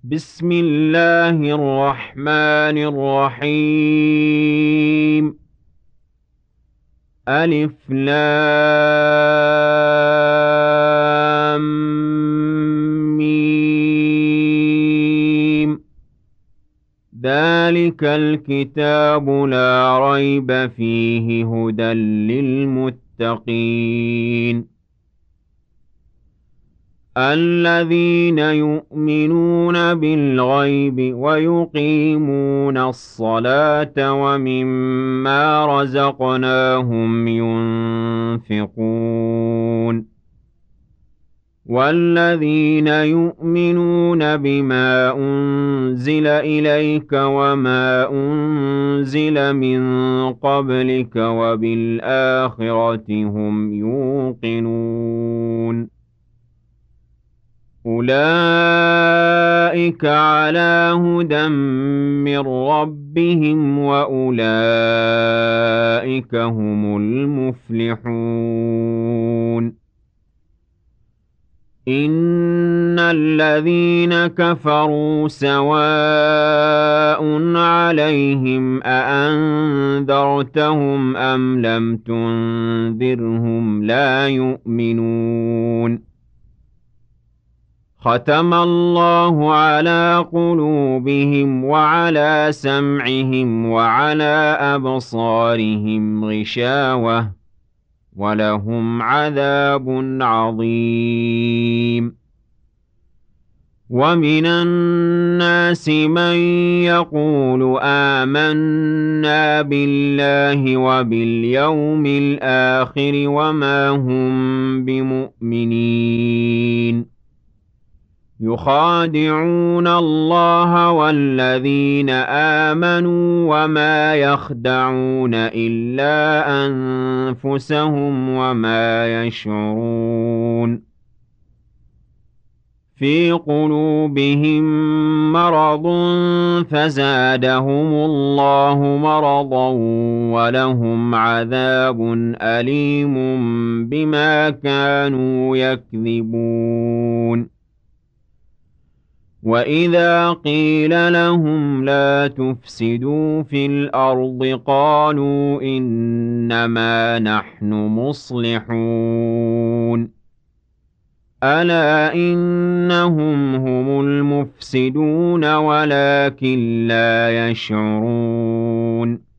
بسم الله الرحمن الرحيم. ألف لام ميم. ذلك الكتاب لا ريب فيه هدى للمتقين الذين يؤمنون بالغيب ويقيمون الصلاة ومما رزقناهم ينفقون والذين يؤمنون بما أنزل إليك وما أنزل من قبلك وبالآخرة هم يوقنون أولئك على هدى من ربهم وأولئك هم المفلحون إن الذين كفروا سواء عليهم أأنذرتهم أم لم تنذرهم لا يؤمنون ختم الله على قلوبهم وعلى سمعهم وعلى أبصارهم غشاوة ولهم عذاب عظيم ومن الناس من يقول آمنا بالله وباليوم الآخر وما هم بمؤمنين يخادعون الله والذين آمنوا وما يخدعون إلا أنفسهم وما يشعرون في قلوبهم مرض فزادهم الله مرضا ولهم عذاب أليم بما كانوا يكذبون وإذا قيل لهم لا تفسدوا في الأرض قالوا إنما نحن مصلحون ألا إنهم هم المفسدون ولكن لا يشعرون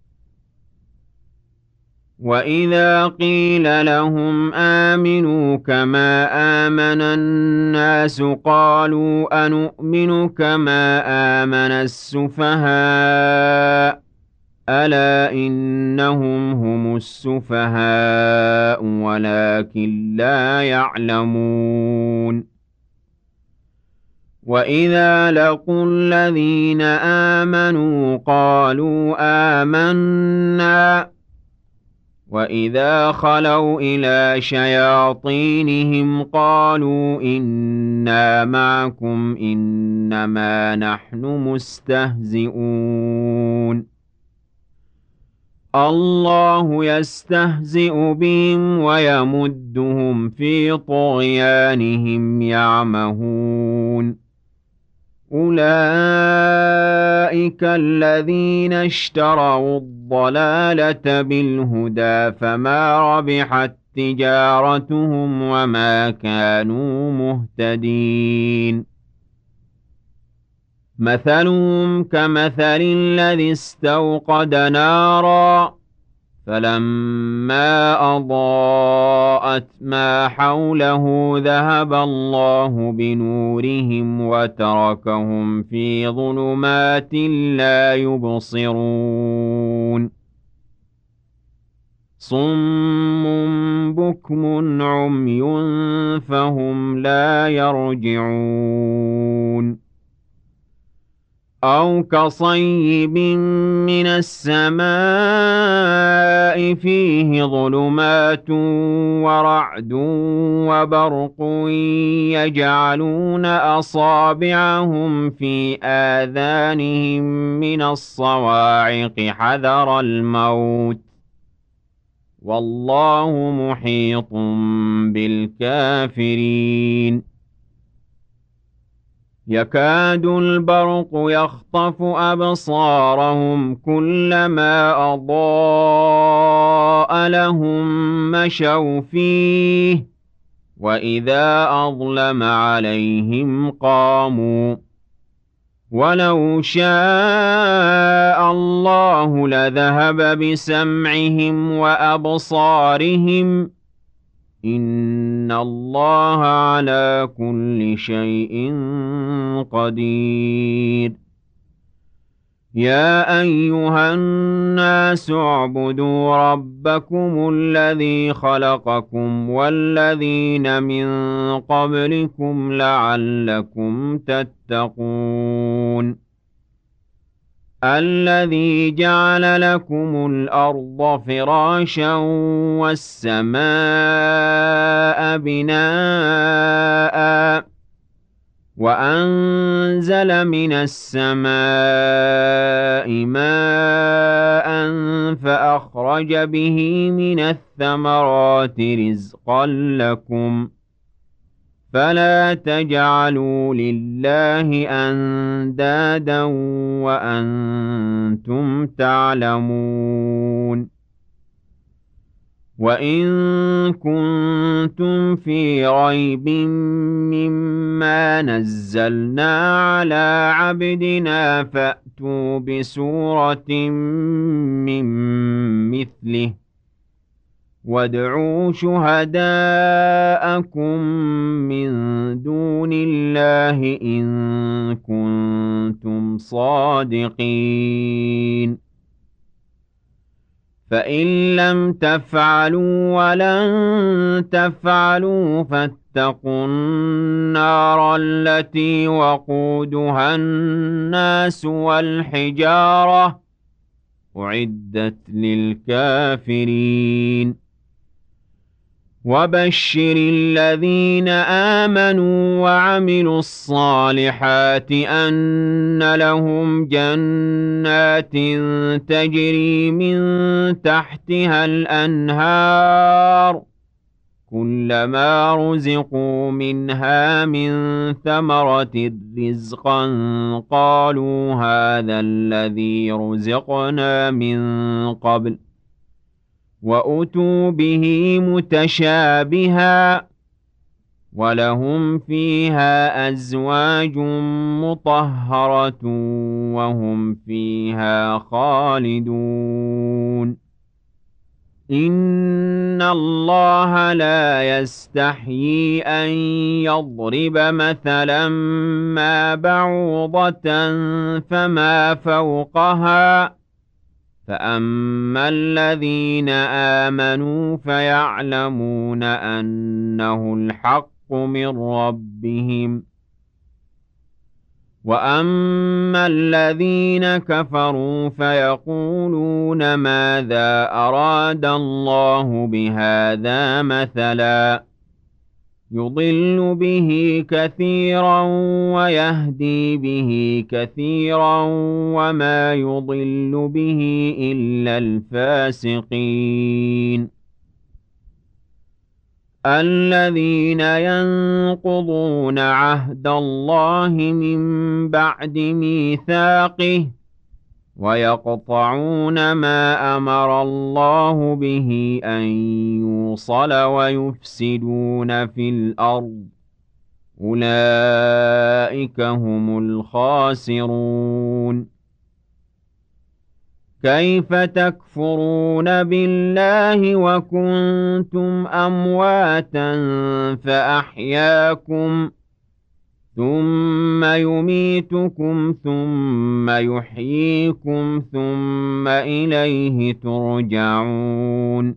وإذا قيل لهم آمنوا كما آمن الناس قالوا أنؤمن كما آمن السفهاء ألا إنهم هم السفهاء ولكن لا يعلمون وإذا لقوا الذين آمنوا قالوا آمنا وإذا خلوا إلى شياطينهم قالوا إنا معكم إنما نحن مستهزئون الله يستهزئ بهم ويمدهم في طغيانهم يعمهون أولئك الذين اشتروا الضلالة بالهدى فما ربحت تجارتهم وما كانوا مهتدين مثلهم كمثل الذي استوقد نارا فلما أضاءت ما حوله ذهب الله بنورهم وتركهم في ظلمات لا يبصرون صم بكم عمي فهم لا يرجعون أو كصيب من السماء فيه ظلمات ورعد وبرق يجعلون أصابعهم في آذانهم من الصواعق حذر الموت والله محيط بالكافرين يكاد البرق يخطف أبصارهم كلما أضاء لهم مشوا فيه وإذا أظلم عليهم قاموا ولو شاء الله لذهب بسمعهم وأبصارهم إن الله على كل شيء قدير يا أيها الناس اعبدوا ربكم الذي خلقكم والذين من قبلكم لعلكم تتقون الذي جعل لكم الأرض فراشا والسماء بناءً وأنزل من السماء ماء فأخرج به من الثمرات رزقا لكم فلا تجعلوا لله أندادا وأنتم تعلمون وَإِن كُنتُمْ فِي رَيْبٍ مِّمَّا نَزَّلْنَا عَلَىٰ عَبْدِنَا فَأْتُوا بِسُورَةٍ مِّن مِّثْلِهِ وَادْعُوا شُهَدَاءَكُم مِّن دُونِ اللَّهِ إِن كُنتُمْ صَادِقِينَ فَإِن لَّمْ تَفْعَلُوا وَلَن تَفْعَلُوا فَاتَّقُوا النَّارَ الَّتِي وَقُودُهَا النَّاسُ وَالْحِجَارَةُ أُعِدَّتْ لِلْكَافِرِينَ وَبَشِّرِ الَّذِينَ آمَنُوا وَعَمِلُوا الصَّالِحَاتِ أَنَّ لَهُمْ جَنَّاتٍ تَجْرِي مِن تَحْتِهَا الْأَنْهَارُ كُلَّمَا رُزِقُوا مِنْهَا مِن ثَمَرَةٍ رِّزْقًا قَالُوا هَٰذَا الَّذِي رُزِقْنَا مِن قَبْلُ وَأُتُوا بِهِ مُتَشَابِهًا وَلَهُمْ فِيهَا أَزْوَاجٌ مُّطَهَّرَةٌ وَهُمْ فِيهَا خَالِدُونَ إِنَّ اللَّهَ لَا يَسْتَحْيِي أَن يَضْرِبَ مَثَلًا مَّا بَعُوضَةً فَمَا فَوْقَهَا فَأَمَّا الَّذِينَ آمَنُوا فَيَعْلَمُونَ أَنَّهُ الْحَقُّ مِن رَّبِّهِمْ وَأَمَّا الَّذِينَ كَفَرُوا فَيَقُولُونَ مَاذَا أَرَادَ اللَّهُ بِهَٰذَا مَثَلًا يُضِلُّ بِهِ كَثِيرًا وَيَهْدِي بِهِ كَثِيرًا وَمَا يُضِلُّ بِهِ إِلَّا الْفَاسِقِينَ الَّذِينَ يَنقُضُونَ عَهْدَ اللَّهِ مِن بَعْدِ مِيثَاقِهِ وَيَقْطَعُونَ مَا أَمَرَ اللَّهُ بِهِ أَن يُوصَلَ وَيُفْسِدُونَ فِي الْأَرْضِ أُولَٰئِكَ هُمُ الْخَاسِرُونَ كَيْفَ تَكْفُرُونَ بِاللَّهِ وَكُنتُمْ أَمْوَاتًا فَأَحْيَاكُمْ ثُمَّ يُمِيتُكُمْ ثُمَّ يُحْيِيكُمْ ثُمَّ إِلَيْهِ تُرْجَعُونَ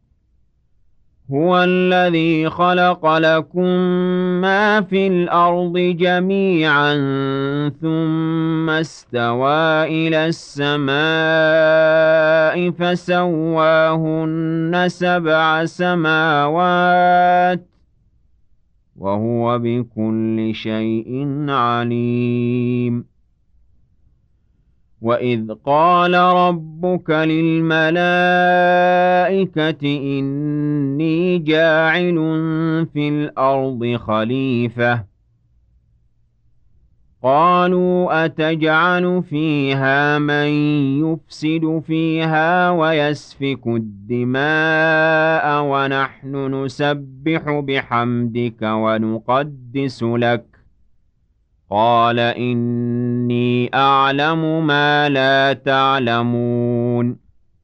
هُوَ الَّذِي خَلَقَ لَكُم مَّا فِي الْأَرْضِ جَمِيعًا ثُمَّ اسْتَوَىٰ إِلَى السَّمَاءِ فَسَوَّاهُنَّ سَبْعَ سَمَاوَاتٍ وَهُوَ بِكُلِّ شَيْءٍ عَلِيمٌ وَإِذْ قَالَ رَبُّكَ لِلْمَلَائِكَةِ إِنِّي جَاعِلٌ فِي الْأَرْضِ خَلِيفَةً قالوا أتجعل فيها من يفسد فيها ويسفك الدماء ونحن نسبح بحمدك ونقدس لك قال إني أعلم ما لا تعلمون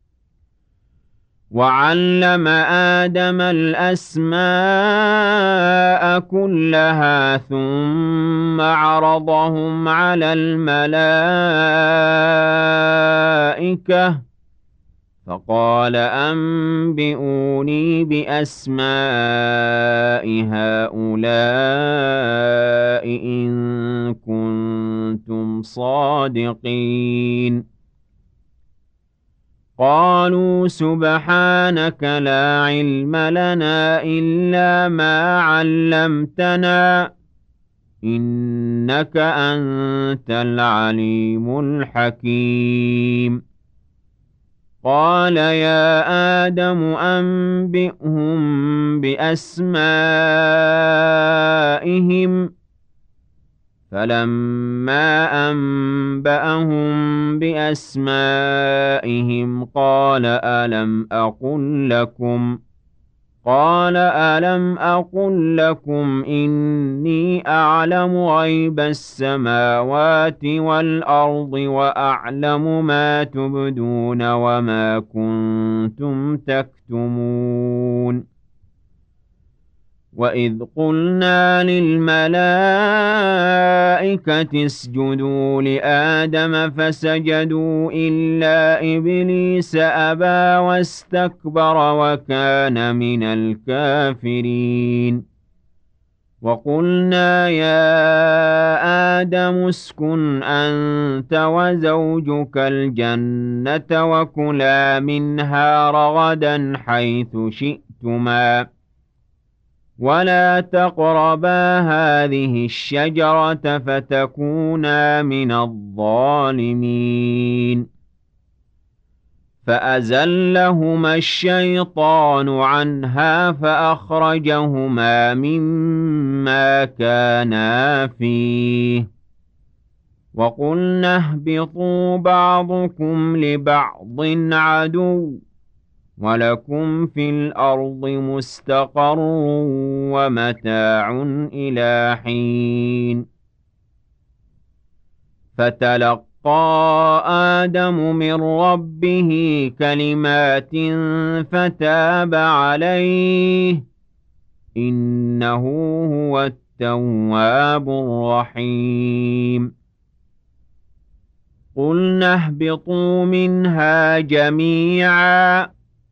وعلم آدم الأسماء كلها ثم عرضهم على الملائكة فقال أنبئوني بأسماء هؤلاء إن كنتم صادقين قالوا سبحانك لا علم لنا إلا ما علمتنا إنك أنت العليم الحكيم قال يا آدم أنبئهم بأسمائهم فلما أنبأهم بأسمائهم قال ألم أقل لكم إني أعلم غيب السماوات والأرض وأعلم ما تبدون وما كنتم تكتمون وإذ قلنا للملائكة اسجدوا لآدم فسجدوا إلا إبليس أبى واستكبر وكان من الكافرين وقلنا يا آدم اسكن أنت وزوجك الجنة وكلا منها رغدا حيث شئتما ولا تقربا هذه الشجرة فتكونا من الظالمين فأزلهما الشيطان عنها فأخرجهما مما كانا فيه وقلنا اهبطوا بعضكم لبعض عدو ولكم في الأرض مستقر ومتاع إلى حين فتلقى آدم من ربه كلمات فتاب عليه إنه هو التواب الرحيم قلنا اهبطوا منها جميعا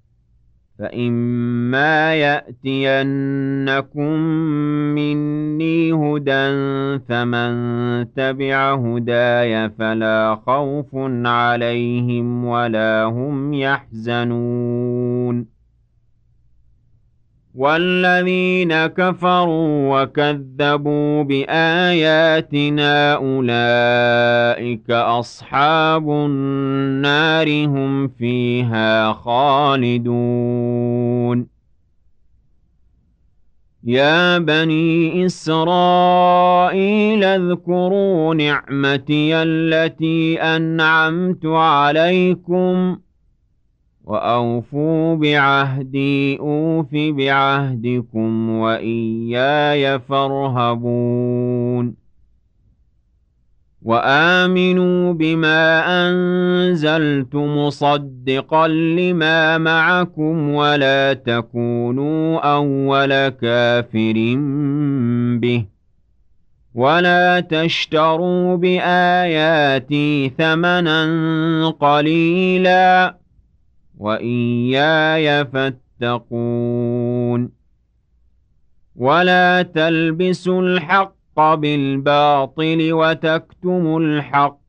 فإما يأتينكم مني هدى فمن تبع هداي فلا خوف عليهم ولا هم يحزنون والذين كفروا وكذبوا بآياتنا أولئك أصحاب النار هم فيها خالدون يا بني إسرائيل اذكروا نعمتي التي أنعمت عليكم وأوفوا بعهدي أوف بعهدكم وإياي فارهبون وآمنوا بما أنزلت مصدقا لما معكم ولا تكونوا أول كافر به ولا تشتروا بآياتي ثمنا قليلا وإياي فاتقون ولا تلبسوا الحق بالباطل وتكتموا الحق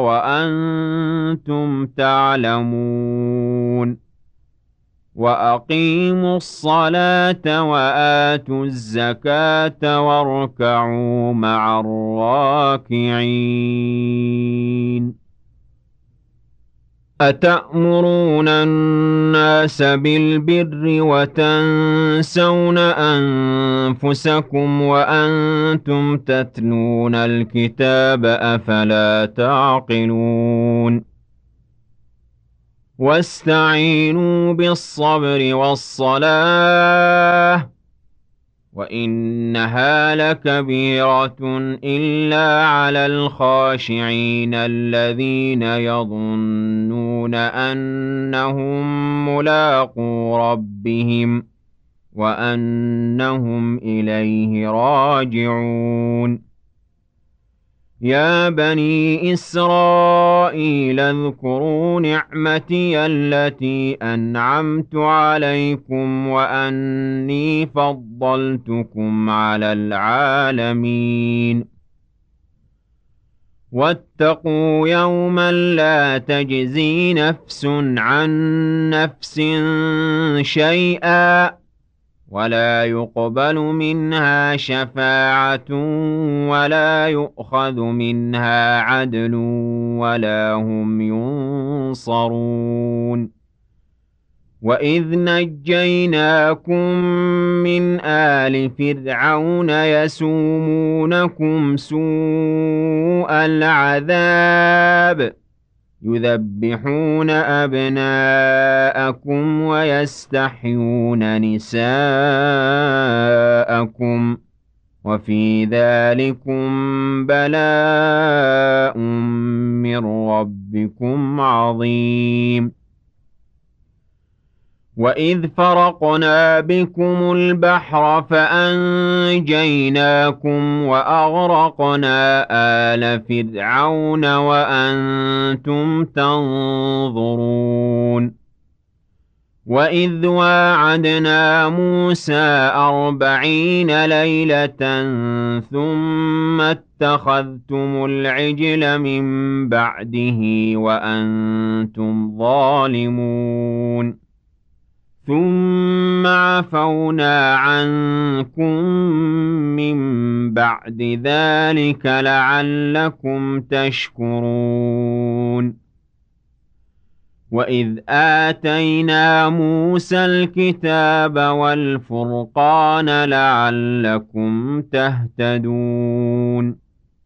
وأنتم تعلمون وأقيموا الصلاة وآتوا الزكاة واركعوا مع الراكعين أتأمرون الناس بالبر وتنسون أنفسكم وأنتم تتلون الكتاب أفلا تعقلون واستعينوا بالصبر والصلاة وإنها لكبيرة إلا على الخاشعين الذين يظنون أنهم ملاقو ربهم وأنهم إليه راجعون يا بني إسرائيل اذكروا نعمتي التي أنعمت عليكم وأني فضلتكم على العالمين واتقوا يوما لا تجزي نفس عن نفس شيئا ولا يقبل منها شفاعة ولا يؤخذ منها عدل ولا هم ينصرون وإذ نجيناكم من آل فرعون يسومونكم سوء العذاب يذبحون أبناءكم ويستحيون نساءكم وفي ذلكم بلاء من ربكم عظيم وإذ فرقنا بكم البحر فأنجيناكم وأغرقنا آل فرعون وأنتم تنظرون وإذ واعدنا موسى 40 ليلة ثم اتخذتم العجل من بعده وأنتم ظالمون ثم عفونا عنكم من بعد ذلك لعلكم تشكرون وإذ آتينا موسى الكتاب والفرقان لعلكم تهتدون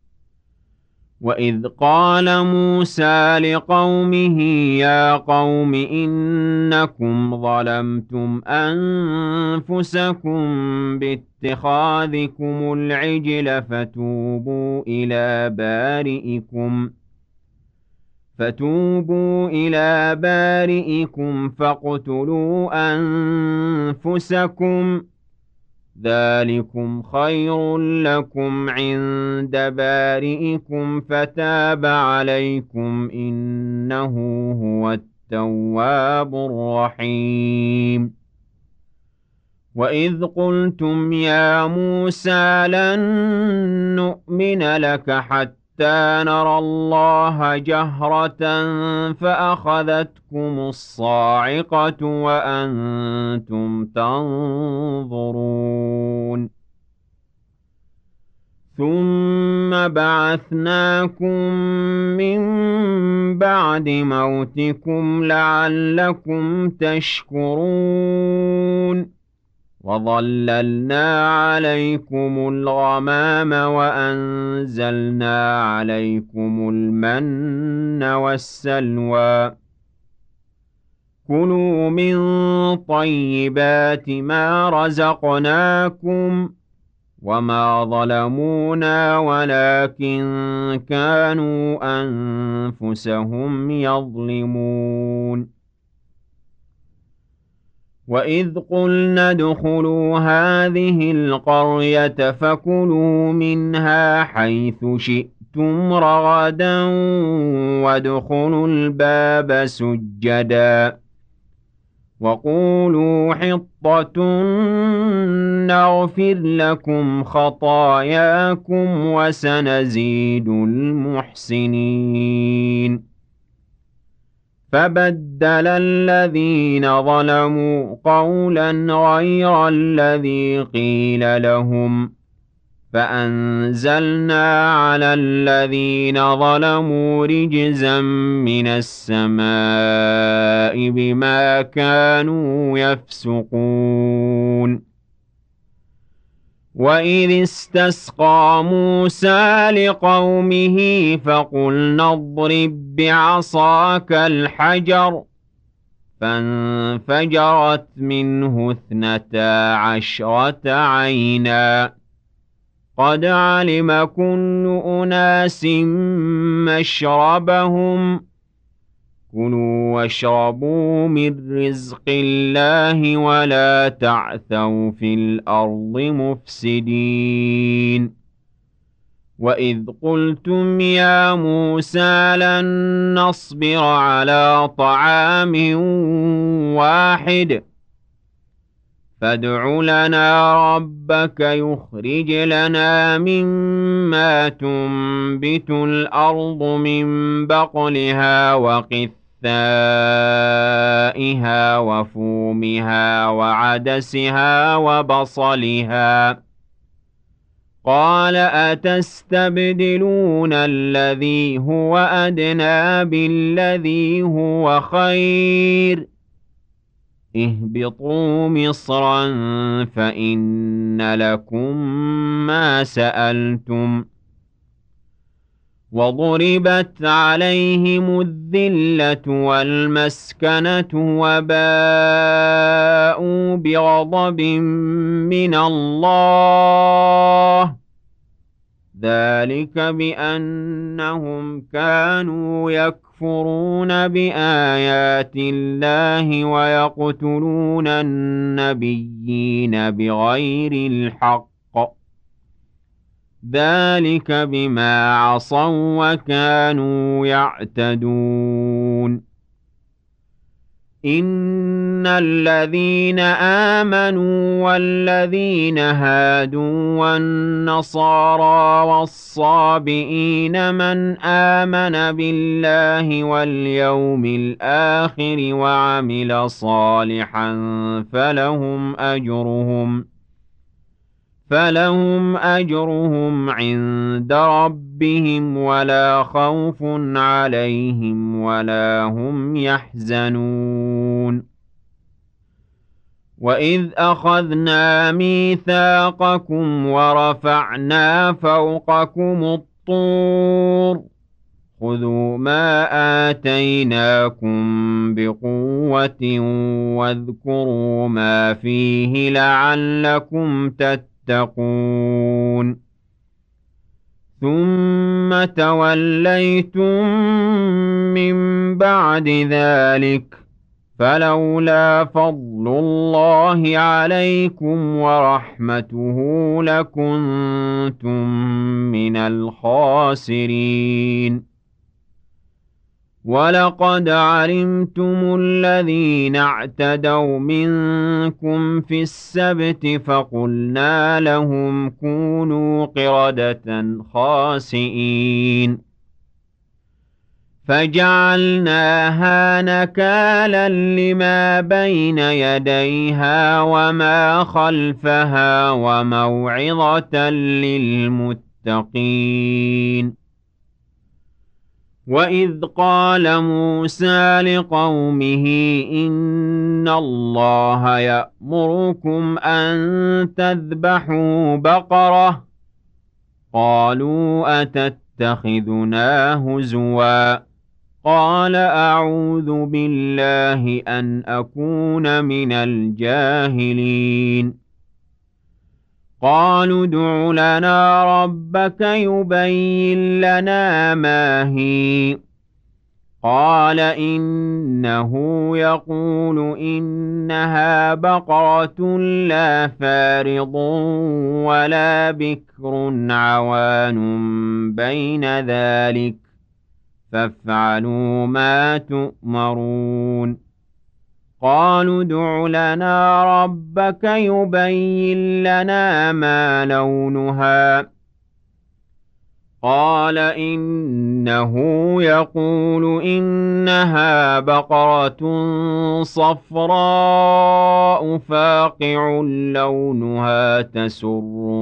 وإذ قال موسى لقومه يا قوم إنكم ظلمتم أنفسكم باتخاذكم العجل فتوبوا إلى بارئكم فاقتلوا أنفسكم ذلكم خير لكم عند بارئكم فتاب عليكم إنه هو التواب الرحيم وإذ قلتم يا موسى لن نؤمن لك حتى نرى الله جهرة فأخذتكم الصاعقة وأنتم تنظرون ثم بعثناكم من بعد موتكم لعلكم تشكرون وظللنا عليكم الغمام وأنزلنا عليكم المن والسلوى كلوا من طيبات ما رزقناكم وما ظلمونا ولكن كانوا أنفسهم يظلمون وإذ قلنا ادخلوا هذه القرية فكلوا منها حيث شئتم رغدا وادخلوا الباب سجدا وقولوا حطة نغفر لكم خطاياكم وسنزيد المحسنين فبدل الذين ظلموا قولا غير الذي قيل لهم فأنزلنا على الذين ظلموا رجزا من السماء بما كانوا يفسقون وإذ استسقى موسى لقومه فقلنا اضرب بعصاك الحجر فانفجرت منه 12 عينا قد علم كل أناس مشربهم كلوا واشربوا من رزق الله ولا تعثوا في الأرض مفسدين وإذ قلتم يا موسى لن نصبر على طعام واحد فادع لنا ربك يخرج لنا مما تنبت الأرض من بقلها وقثائها وفومها وعدسها وبصلها قال أتستبدلون الذي هو أدنى بالذي هو خير اهبطوا مصرا فإن لكم ما سألتم وضربت عليهم الذلة والمسكنة وباءوا بغضب من الله ذلك بأنهم كانوا يكفرون بآيات الله ويقتلون النبيين بغير الحق ذلك بما عصوا وكانوا يعتدون إن الذين آمنوا والذين هادوا والنصارى والصابئين من آمن بالله واليوم الآخر وعمل صالحا فلهم أجرهم عند ربهم ولا خوف عليهم ولا هم يحزنون وإذ أخذنا ميثاقكم ورفعنا فوقكم الطور خذوا ما آتيناكم بقوة واذكروا ما فيه لعلكم تتقون ثم توليتم من بعد ذلك فلولا فضل الله عليكم ورحمته لكنتم من الخاسرين ولقد علمتم الذين اعتدوا منكم في السبت فقلنا لهم كونوا قردة خاسئين فجعلناها نكالا لما بين يديها وما خلفها وموعظة للمتقين وإذ قال موسى لقومه إن الله يأمركم أن تذبحوا بقرة قالوا أتتخذنا هزوا قال أعوذ بالله أن أكون من الجاهلين قالوا ادع لنا ربك يبين لنا ما هي قال إنه يقول إنها بقرة لا فارض ولا بكر عوان بين ذلك فافعلوا ما تؤمرون قالوا ادع لنا ربك يبين لنا ما لونها قال إنه يقول إنها بقرة صفراء فاقع لونها تسر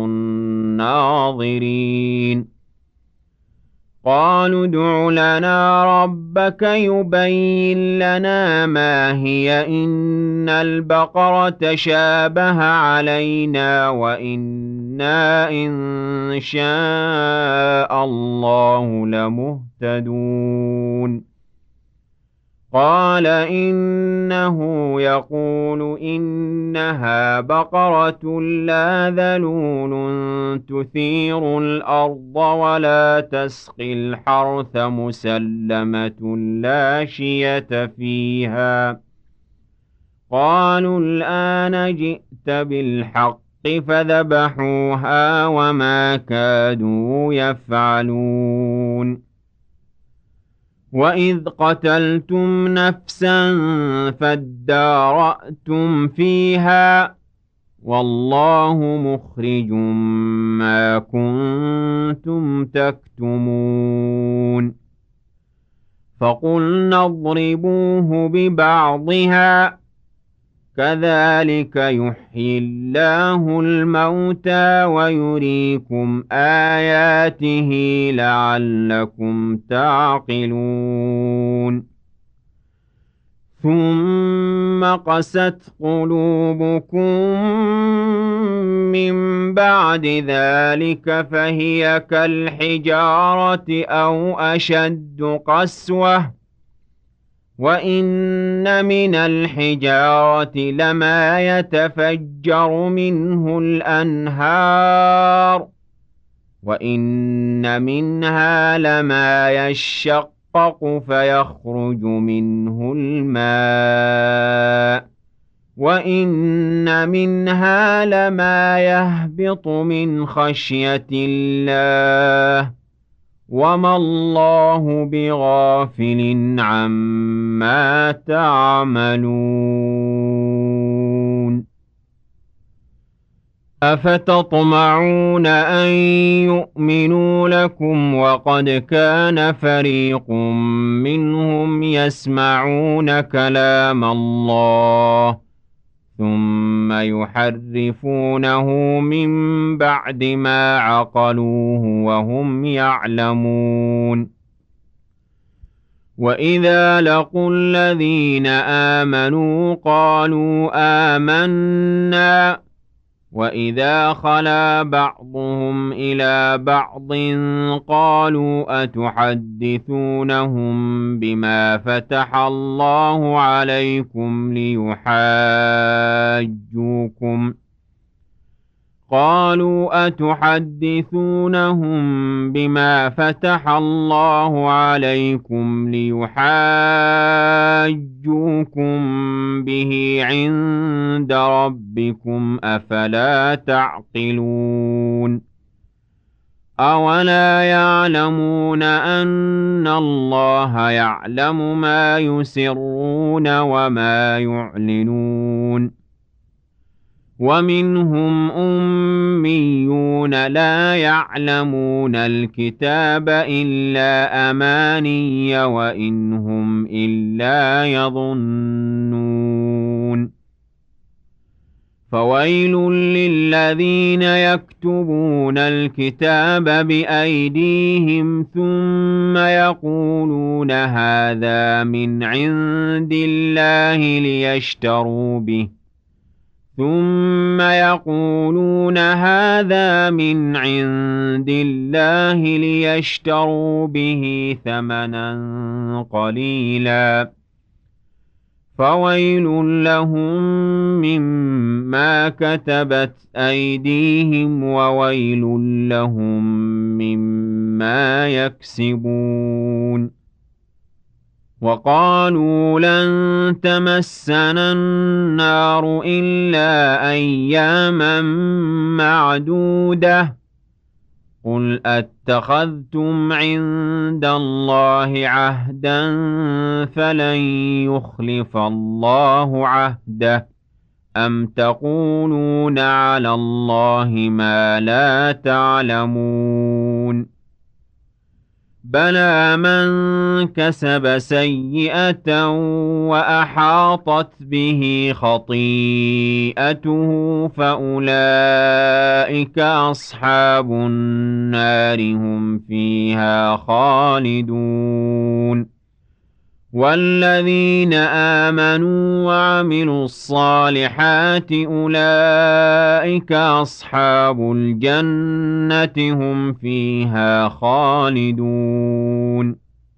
الناظرين قالوا ادع لنا ربك يبين لنا ما هي إن البقرة شابه علينا وإنا إن شاء الله لمهتدون قال إنه يقول إنها بقرة لا ذلول تثير الأرض ولا تسقي الحرث مسلمة لا شية فيها قالوا الآن جئت بالحق فذبحوها وما كادوا يفعلون وَإِذْ قَتَلْتُمْ نَفْسًا فَادَّارَأْتُمْ فِيهَا وَاللَّهُ مُخْرِجٌ مَا كُنتُمْ تَكْتُمُونَ فَقُلْنَا اضْرِبُوهُ بِبَعْضِهَا كَذَلِكَ يُحْيِي اللَّهُ الْمَوْتَىٰ وَيُرِيكُمْ آيَاتِهِ لَعَلَّكُمْ تَعْقِلُونَ ثُمَّ قَسَتْ قُلُوبُكُم مِّن بَعْدِ ذَٰلِكَ فَهِيَ كَالْحِجَارَةِ أَوْ أَشَدُّ قَسْوَةً وَإِنَّ مِنَ الْحِجَارَةِ لَمَا يَتَفَجَّرُ مِنْهُ الْأَنْهَارُ وَإِنَّ مِنْهَا لَمَا يَشَّقَّقُ فَيَخْرُجُ مِنْهُ الْمَاءُ وَإِنَّ مِنْهَا لَمَا يَهْبِطُ مِنْ خَشْيَةِ اللَّهِ وَمَا اللَّهُ بِغَافِلٍ عَمَّا تَعْمَلُونَ أَفَتَطْمَعُونَ أَن يُؤْمِنُوا لَكُمْ وَقَدْ كَانَ فَرِيقٌ مِّنْهُمْ يَسْمَعُونَ كَلَامَ اللَّهِ ثُمَّ يُحَرِّفُونَهُ مِن بَعْدِ مَا عَقَلُوهُ وَهُمْ يَعْلَمُونَ وَإِذَا لَقُوا الَّذِينَ آمَنُوا قَالُوا آمَنَّا وَإِذَا خَلَا بَعْضُهُمْ إِلَىٰ بَعْضٍ قَالُوا أَتُحَدِّثُونَهُم بِمَا فَتَحَ اللَّهُ عَلَيْكُمْ لِيُحَاجُّوكُم بِهِ عِندَ رَبِّكُمْ ۚ أَفَلَا تَعْقِلُونَ أَوَلَا يَعْلَمُونَ أَنَّ اللَّهَ يَعْلَمُ مَا يُسِرُّونَ وَمَا يُعْلِنُونَ وَمِنْهُمْ أُمِّيُّونَ لَا يَعْلَمُونَ الْكِتَابَ إِلَّا أَمَانِيَّ وَإِنْ هُمْ إِلَّا يَظُنُّونَ فَوَيْلٌ لِّلَّذِينَ يَكْتُبُونَ الْكِتَابَ بِأَيْدِيهِمْ ثُمَّ يَقُولُونَ هَٰذَا مِنْ عِندِ اللَّهِ لِيَشْتَرُوا بِهِ ثَمَنًا قَلِيلًا فَوَيْلٌ لَّهُم مِّمَّا كَتَبَتْ أَيْدِيهِمْ وَوَيْلٌ لَّهُم مِّمَّا يَكْسِبُونَ وَقَالُوا لَن تَمَسَّنَا النَّارُ إِلَّا أَيَّامًا مَّعْدُودَةً قُلْ أَتَّخَذْتُمْ عِندَ اللَّهِ عَهْدًا فَلَن يُخْلِفَ اللَّهُ عَهْدَهُ أَمْ تَقُولُونَ عَلَى اللَّهِ مَا لَا تَعْلَمُونَ بلى من كسب سيئة وأحاطت به خطيئته فأولئك أصحاب النار هم فيها خالدون والذين آمنوا وعملوا الصالحات أولئك أصحاب الجنة هم فيها خالدون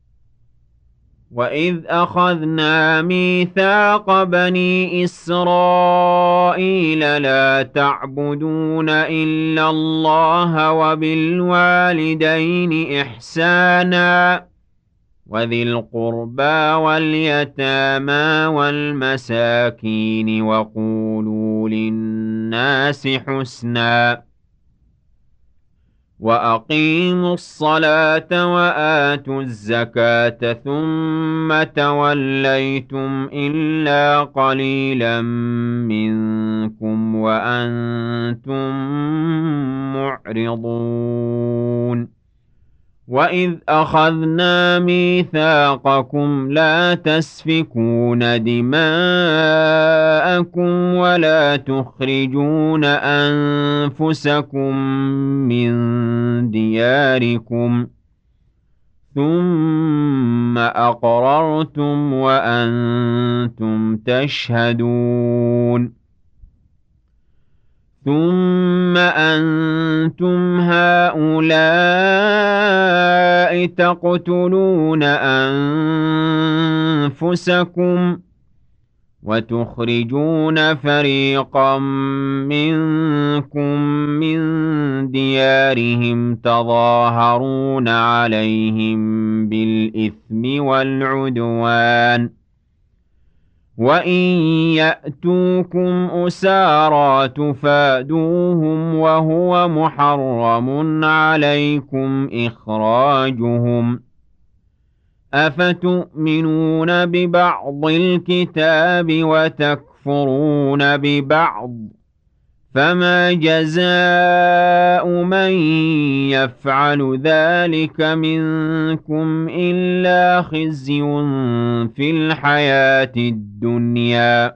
وإذ أخذنا ميثاق بني إسرائيل لا تعبدون إلا الله وبالوالدين إحساناً وذي القربى واليتامى والمساكين وقولوا للناس حسنا وأقيموا الصلاة وآتوا الزكاة ثم توليتم إلا قليلا منكم وأنتم معرضون وإذ أخذنا ميثاقكم لا تسفكون دماءكم ولا تخرجون أنفسكم من دياركم ثم أقررتم وأنتم تشهدون ثم أنتم هؤلاء تقتلون أنفسكم وتخرجون فريقا منكم من ديارهم تظاهرون عليهم بالإثم والعدوان وإن يأتوكم أسارى تفادوهم وهو محرم عليكم إخراجهم أفتؤمنون ببعض الكتاب وتكفرون ببعض فما جزاء من يفعل ذلك منكم إلا خزي في الحياة الدنيا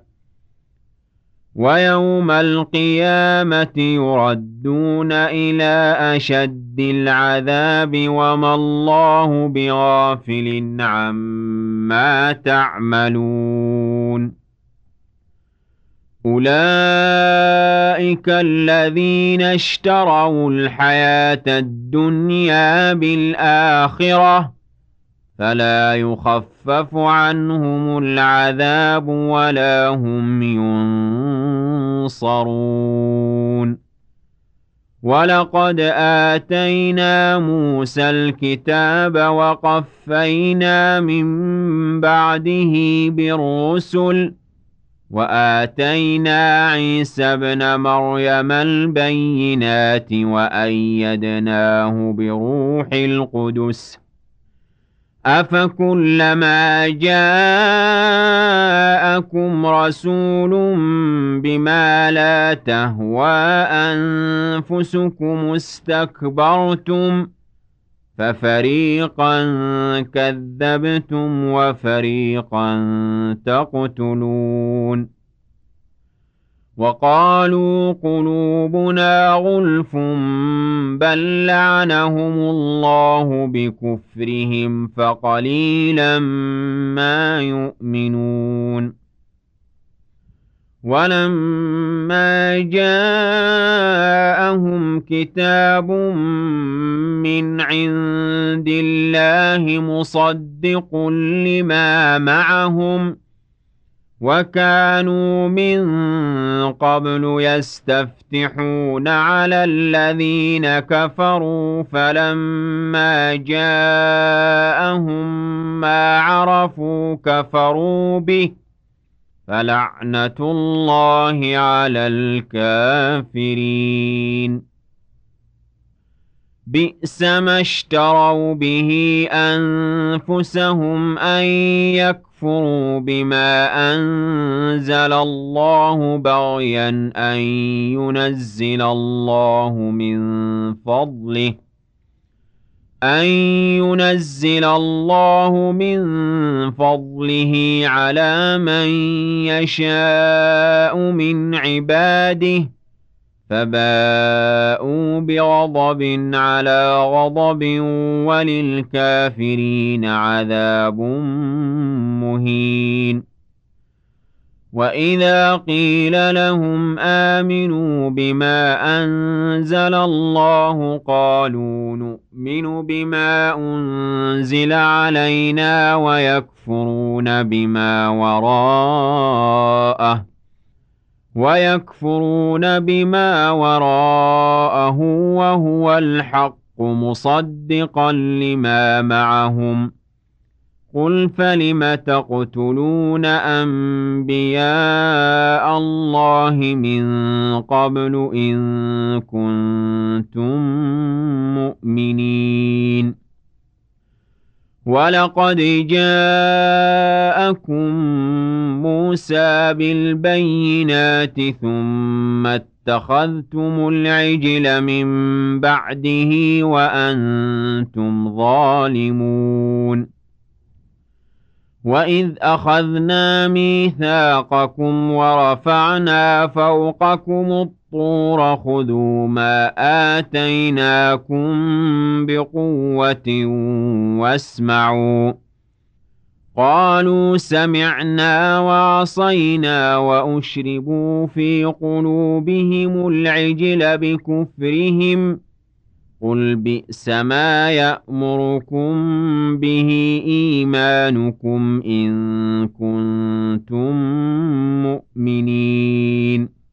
ويوم القيامة يردون إلى أشد العذاب وما الله بغافل عما تعملون أولئك الذين اشتروا الحياة الدنيا بالآخرة فلا يخفف عنهم العذاب ولا هم ينصرون ولقد آتينا موسى الكتاب وقفينا من بعده بالرسل وآتينا عيسى ابن مريم البينات وأيدناه بروح القدس أفكلما جاءكم رسول بما لا تهوى أنفسكم استكبرتم ففريقا كذبتم وفريقا تقتلون وقالوا قلوبنا غلف بل لعنهم الله بكفرهم فقليلا ما يؤمنون ولما جاءهم كتاب من عند الله مصدق لما معهم وكانوا من قبل يستفتحون على الذين كفروا فلما جاءهم ما عرفوا كفروا به فلعنة الله على الكافرين بئس ما اشتروا به أنفسهم أن يكفروا بما أنزل الله بغيا أن ينزل الله من فضله أن ينزل الله من فضله على من يشاء من عباده فباءوا بغضب على غضب وللكافرين عذاب مهين وإذا قيل لهم آمنوا بما أنزل الله قالوا نؤمن بما أنزل علينا ويكفرون بما وراءه وهو الحق مصدقا لما معهم قل فلم تقتلون أنبياء الله من قبل إن كنتم مؤمنين ولقد جاءكم موسى بالبينات ثم اتخذتم العجل من بعده وأنتم ظالمون وإذ أخذنا ميثاقكم ورفعنا فوقكم الطور خذوا ما آتيناكم بقوة واسمعوا قالوا سمعنا وعصينا وأشربوا في قلوبهم العجل بكفرهم قل بئس ما يأمركم به إيمانكم إن كنتم مؤمنين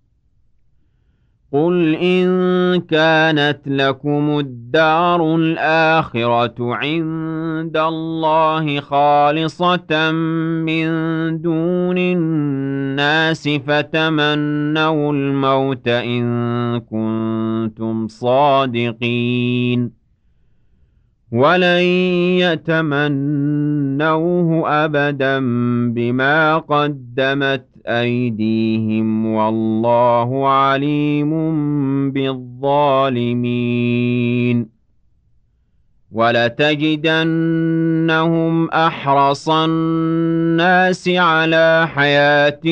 قل إن كانت لكم الدار الآخرة عند الله خالصة من دون الناس فتمنوا الموت إن كنتم صادقين ولن يتمنوه أبدا بما قدمت أيديهم والله عليم بالظالمين ولتجدنهم أحرص الناس على حياة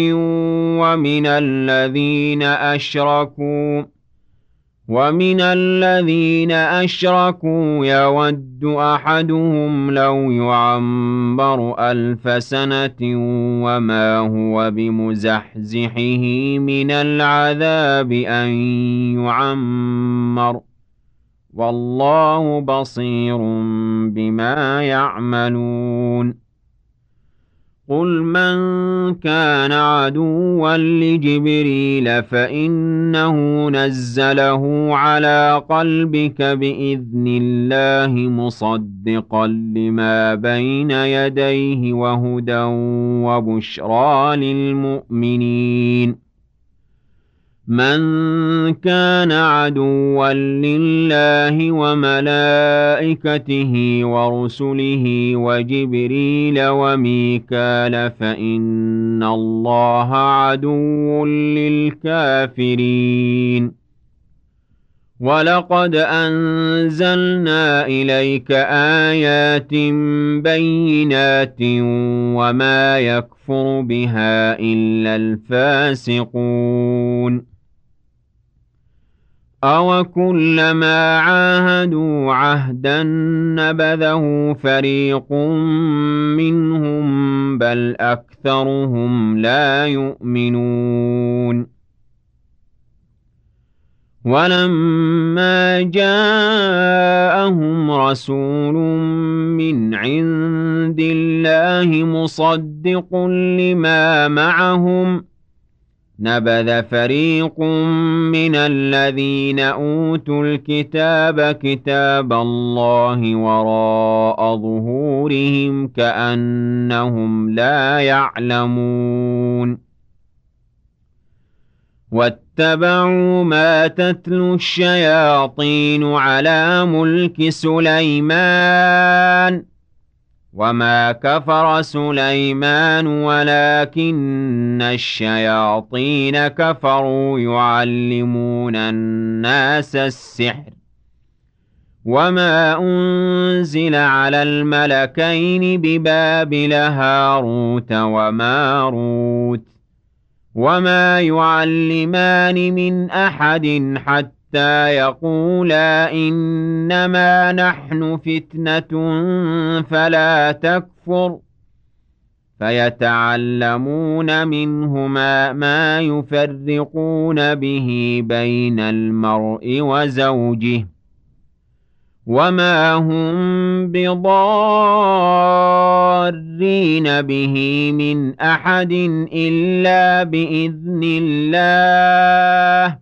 ومن الذين أشركوا يود أحدهم لو يعمر 1000 سنة وما هو بمزحزحه من العذاب أن يعمر والله بصير بما يعملون قل من كان عدوا لجبريل فإنه نزله على قلبك بإذن الله مصدقا لما بين يديه وهدى وبشرى للمؤمنين من كان عدوا لله وملائكته ورسله وجبريل وميكال فإن الله عدو للكافرين ولقد أنزلنا إليك آيات بينات وما يكفر بها إلا الفاسقون أَوَكُلَّمَا عَاهَدُوا عَهْدًا نَّبَذَهُ فَرِيقٌ مِّنْهُم بَلْ أَكْثَرُهُمْ لَا يُؤْمِنُونَ وَلَمَّا جَاءَهُمْ رَسُولٌ مِّنْ عِندِ اللَّهِ مُصَدِّقٌ لِّمَا مَعَهُمْ نبذ فريق من الذين أوتوا الكتاب كتاب الله وراء ظهورهم كأنهم لا يعلمون واتبعوا ما تتلو الشياطين على ملك سليمان وما كفر سليمان ولكن الشياطين كفروا يعلمون الناس السحر وما أنزل على الملكين ببابل هاروت وماروت وما يعلمان من أحد حتى يقولا إنما نحن فتنة فلا تكفر فيتعلمون منهما ما يفرقون به بين المرء وزوجه وما هم بضارين به من أحد إلا بإذن الله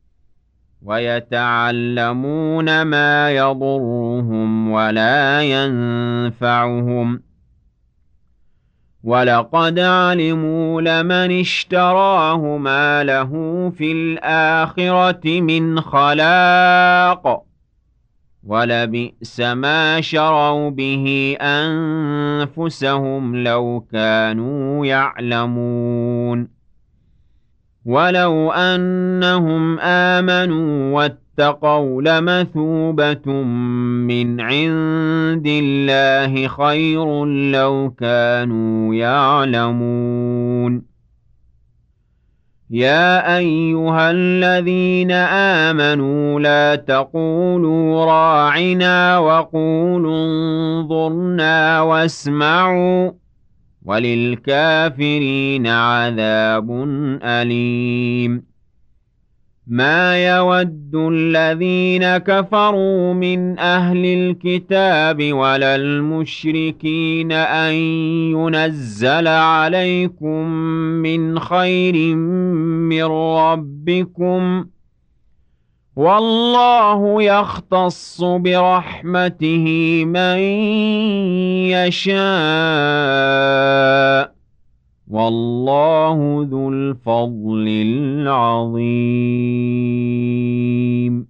ويتعلمون ما يضرهم ولا ينفعهم ولقد علموا لمن اشتراه ما له في الآخرة من خلاق ولبئس ما شروا به أنفسهم لو كانوا يعلمون ولو أنهم آمنوا واتقوا لمثوبة من عند الله خير لو كانوا يعلمون يا أيها الذين آمنوا لا تقولوا راعنا وقولوا انظرنا واسمعوا وللكافرين عذاب أليم ما يود الذين كفروا من أهل الكتاب ولا المشركين أن ينزل عليكم من خير من ربكم والله يختص برحمته من يشاء والله ذو الفضل العظيم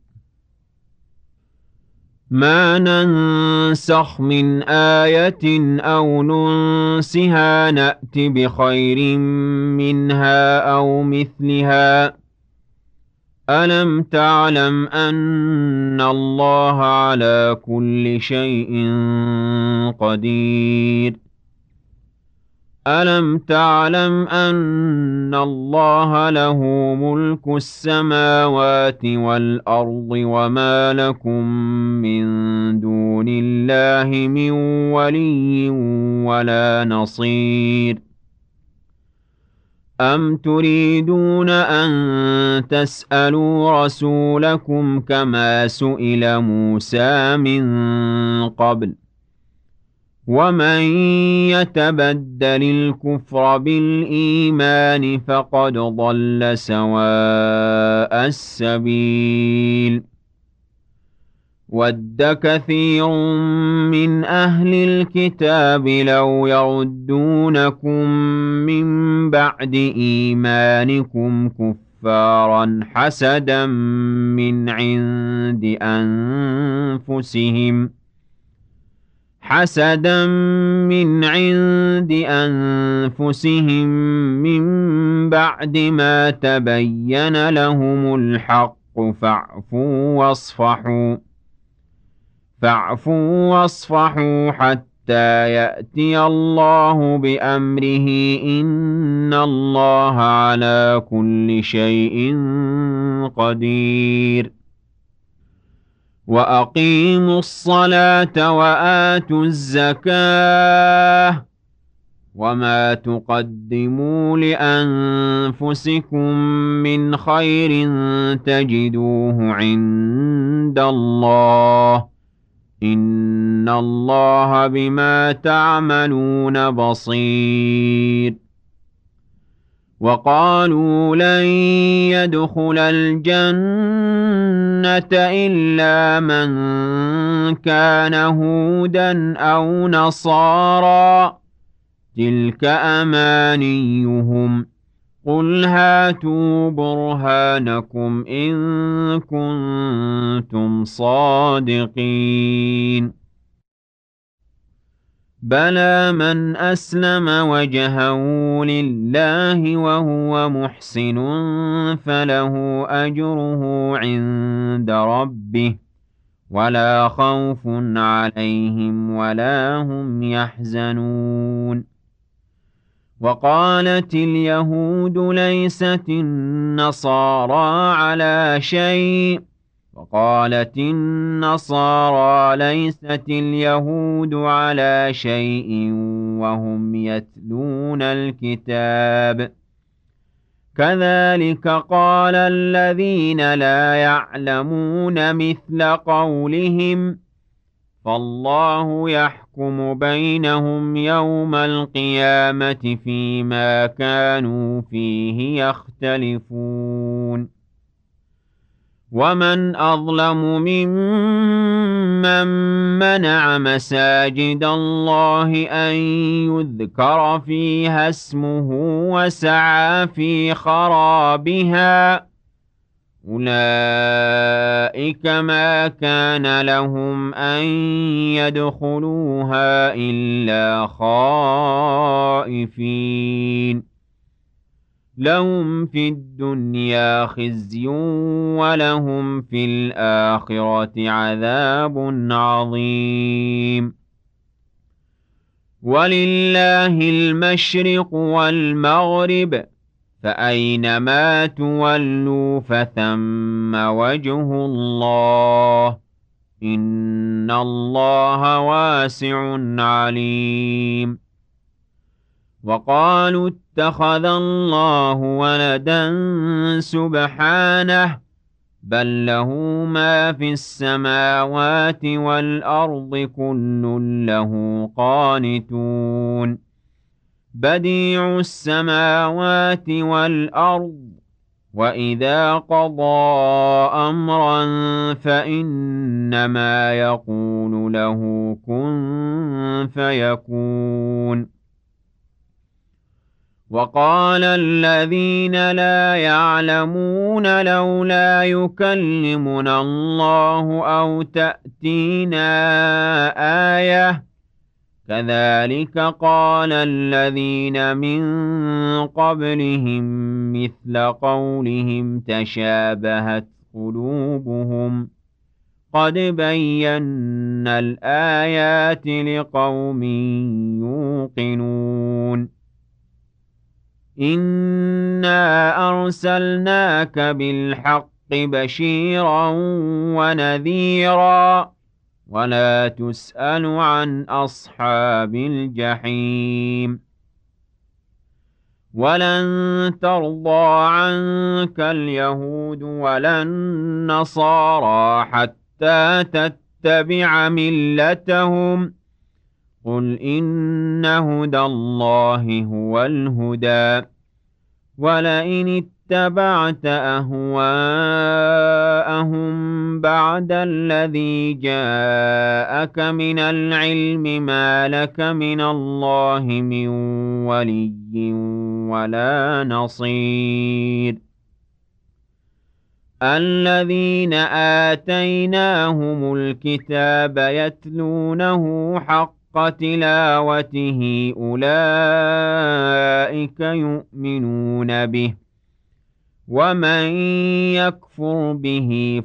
ما ننسخ من آية أو ننسها نأت بخير منها أو مثلها ألم تعلم أن الله على كل شيء قدير ألم تعلم أن الله له ملك السماوات والأرض وما لكم من دون الله من ولي ولا نصير أم تريدون أن تسألوا رسولكم كما سئل موسى من قبل ومن يتبدل الكفر بالإيمان فقد ضل سواء السبيل ود كثير من أهل الكتاب لو يردونكم من بعد إيمانكم كفارا حسدا من عند أنفسهم من بعد ما تبين لهم الحق فاعفوا واصفحوا حتى يأتي الله بأمره إن الله على كل شيء قدير وأقيموا الصلاة وآتوا الزكاة وما تقدموا لأنفسكم من خير تجدوه عند الله إن الله بما تعملون بصير وقالوا لن يدخل الجنة إلا من كان هودا أو نصارى تلك أمانيهم قل هاتوا برهانكم إن كنتم صادقين بلى من أسلم وجهه لله وهو محسن فله أجره عند ربه ولا خوف عليهم ولا هم يحزنون. وقالت اليهود ليست النصارى على شيء وقالت النصارى ليست اليهود على شيء وهم يتلون الكتاب كذلك قال الذين لا يعلمون مثل قولهم فالله يحكم بينهم يوم القيامة فيما كانوا فيه يختلفون. ومن أظلم ممن منع مساجد الله أن يذكر فيها اسمه وسعى في خرابها أولئك ما كان لهم أن يدخلوها إلا خائفين لهم في الدنيا خزي ولهم في الآخرة عذاب عظيم. ولله المشرق والمغرب فأينما تولوا فثم وجه الله إن الله واسع عليم. وقالوا اتخذ الله ولدا سبحانه بل له ما في السماوات والأرض كل له قانتون بديع السماوات والأرض وإذا قضى أمرا فإنما يقول له كن فيكون. وقال الذين لا يعلمون لولا يكلمنا الله أو تأتينا آية كذلك قال الذين من قبلهم مثل قولهم تشابهت قلوبهم قد بينا الآيات لقوم يوقنون. إنا أرسلناك بالحق بشيرا ونذيرا ولا تسأل عن أصحاب الجحيم. ولن ترضى عنك اليهود ولا النصارى حتى تتبع ملتهم قل إن هدى الله هو الهدى ولئن اتبعت أهواءهم بعد الذي جاءك من العلم ما لك من الله من ولي ولا نصير. الذين آتيناهم الكتاب يتلونه حق تلاوته أولئك يؤمنون به ومن يكفر به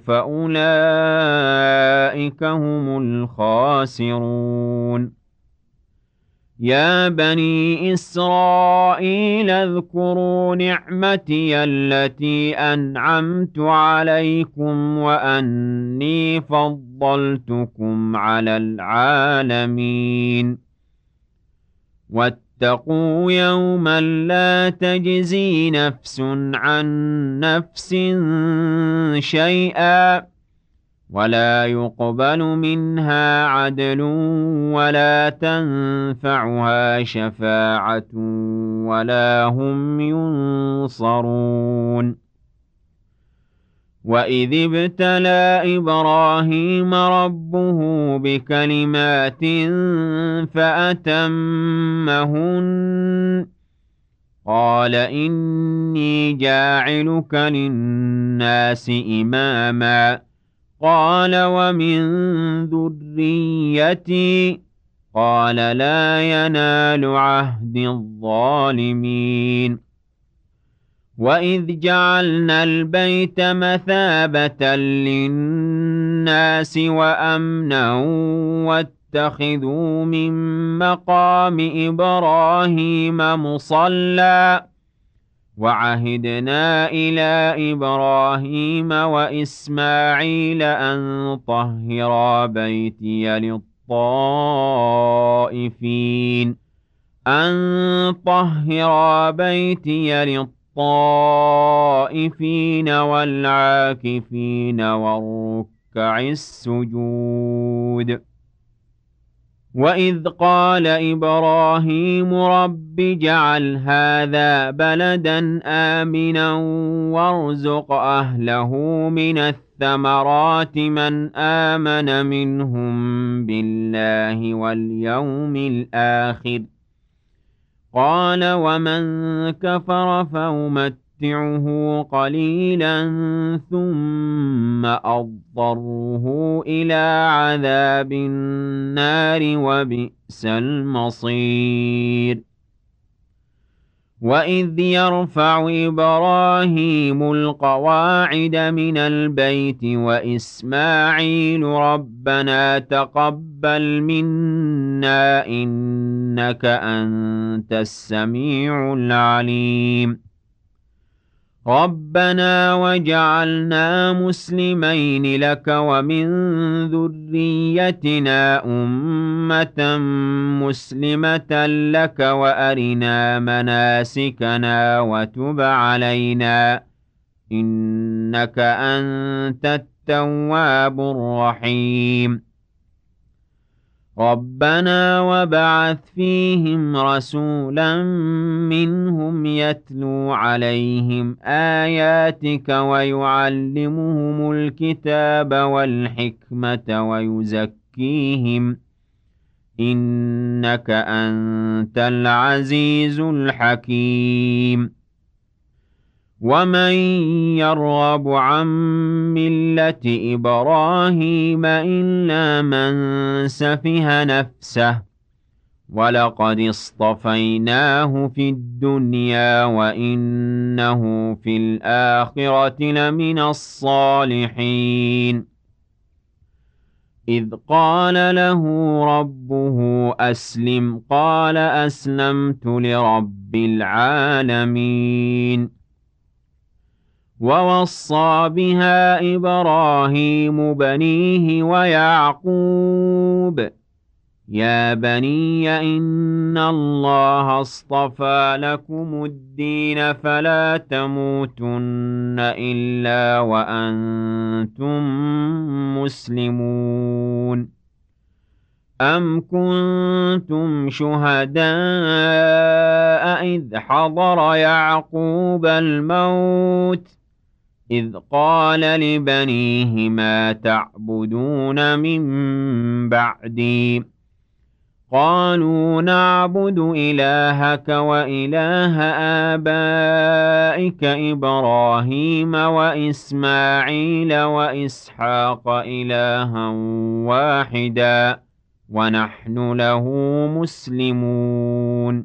فأولئك هم الخاسرون. يا بني إسرائيل اذكروا نعمتي التي أنعمت عليكم وأني فضلتكم على العالمين. واتقوا يوما لا تجزي نفس عن نفس شيئا ولا يقبل منها عدل ولا تنفعها شفاعة ولا هم ينصرون. وإذ ابتلى إبراهيم ربه بكلمات فأتمهن قال إني جاعلك للناس إماما قال ومن ذريتي قال لا ينال عهد الظالمين. وإذ جعلنا البيت مثابة للناس للناس وأمنا واتخذوا من مقام إبراهيم مصلى وعهدنا إلى إبراهيم وإسماعيل أن طهرا بيتي للطائفين والعاكفين والركع السجود. وإذ قال إبراهيم رب اجعل هذا بلدا آمنا وارزق أهله من الثمرات من آمن منهم بالله واليوم الآخر قال ومن كفر فأمتعه قليلا ثم أضطره إلى عذاب النار وبئس المصير. وإذ يرفع إبراهيم القواعد من البيت وإسماعيل ربنا تقبل منا إنك أنت السميع العليم ربنا وجعلنا مسلمين لك ومن ذريتنا أمة مسلمة لك وأرنا مناسكنا وتب علينا إنك أنت التواب الرحيم ربنا وابعث فيهم رسولا منهم يتلو عليهم آياتك ويعلمهم الكتاب والحكمة ويزكيهم إنك أنت العزيز الحكيم. ومن يرغب عن ملة إبراهيم إلا من سفه نفسه ولقد اصطفيناه في الدنيا وإنه في الآخرة لمن الصالحين. إذ قال له ربه أسلم قال أسلمت لرب العالمين. ووصى بها إبراهيم بنيه ويعقوب يا بني إن الله اصطفى لكم الدين فلا تموتن إلا وأنتم مسلمون. أم كنتم شهداء إذ حضر يعقوب الموت إذ قال لبنيه ما تعبدون من بعدي قالوا نعبد إلهك وإله آبائك إبراهيم وإسماعيل وإسحاق إلها واحدا ونحن له مسلمون.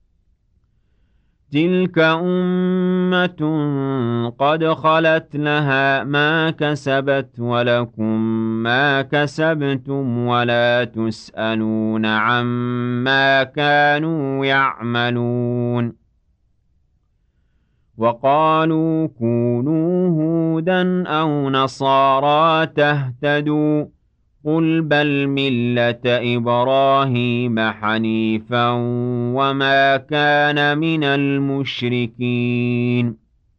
تلك أمة قد خلت لها ما كسبت ولكم ما كسبتم ولا تسألون عما كانوا يعملون. وقالوا كونوا هودا أو نصارى تهتدوا قل بل ملة إبراهيم حنيفا وما كان من المشركين.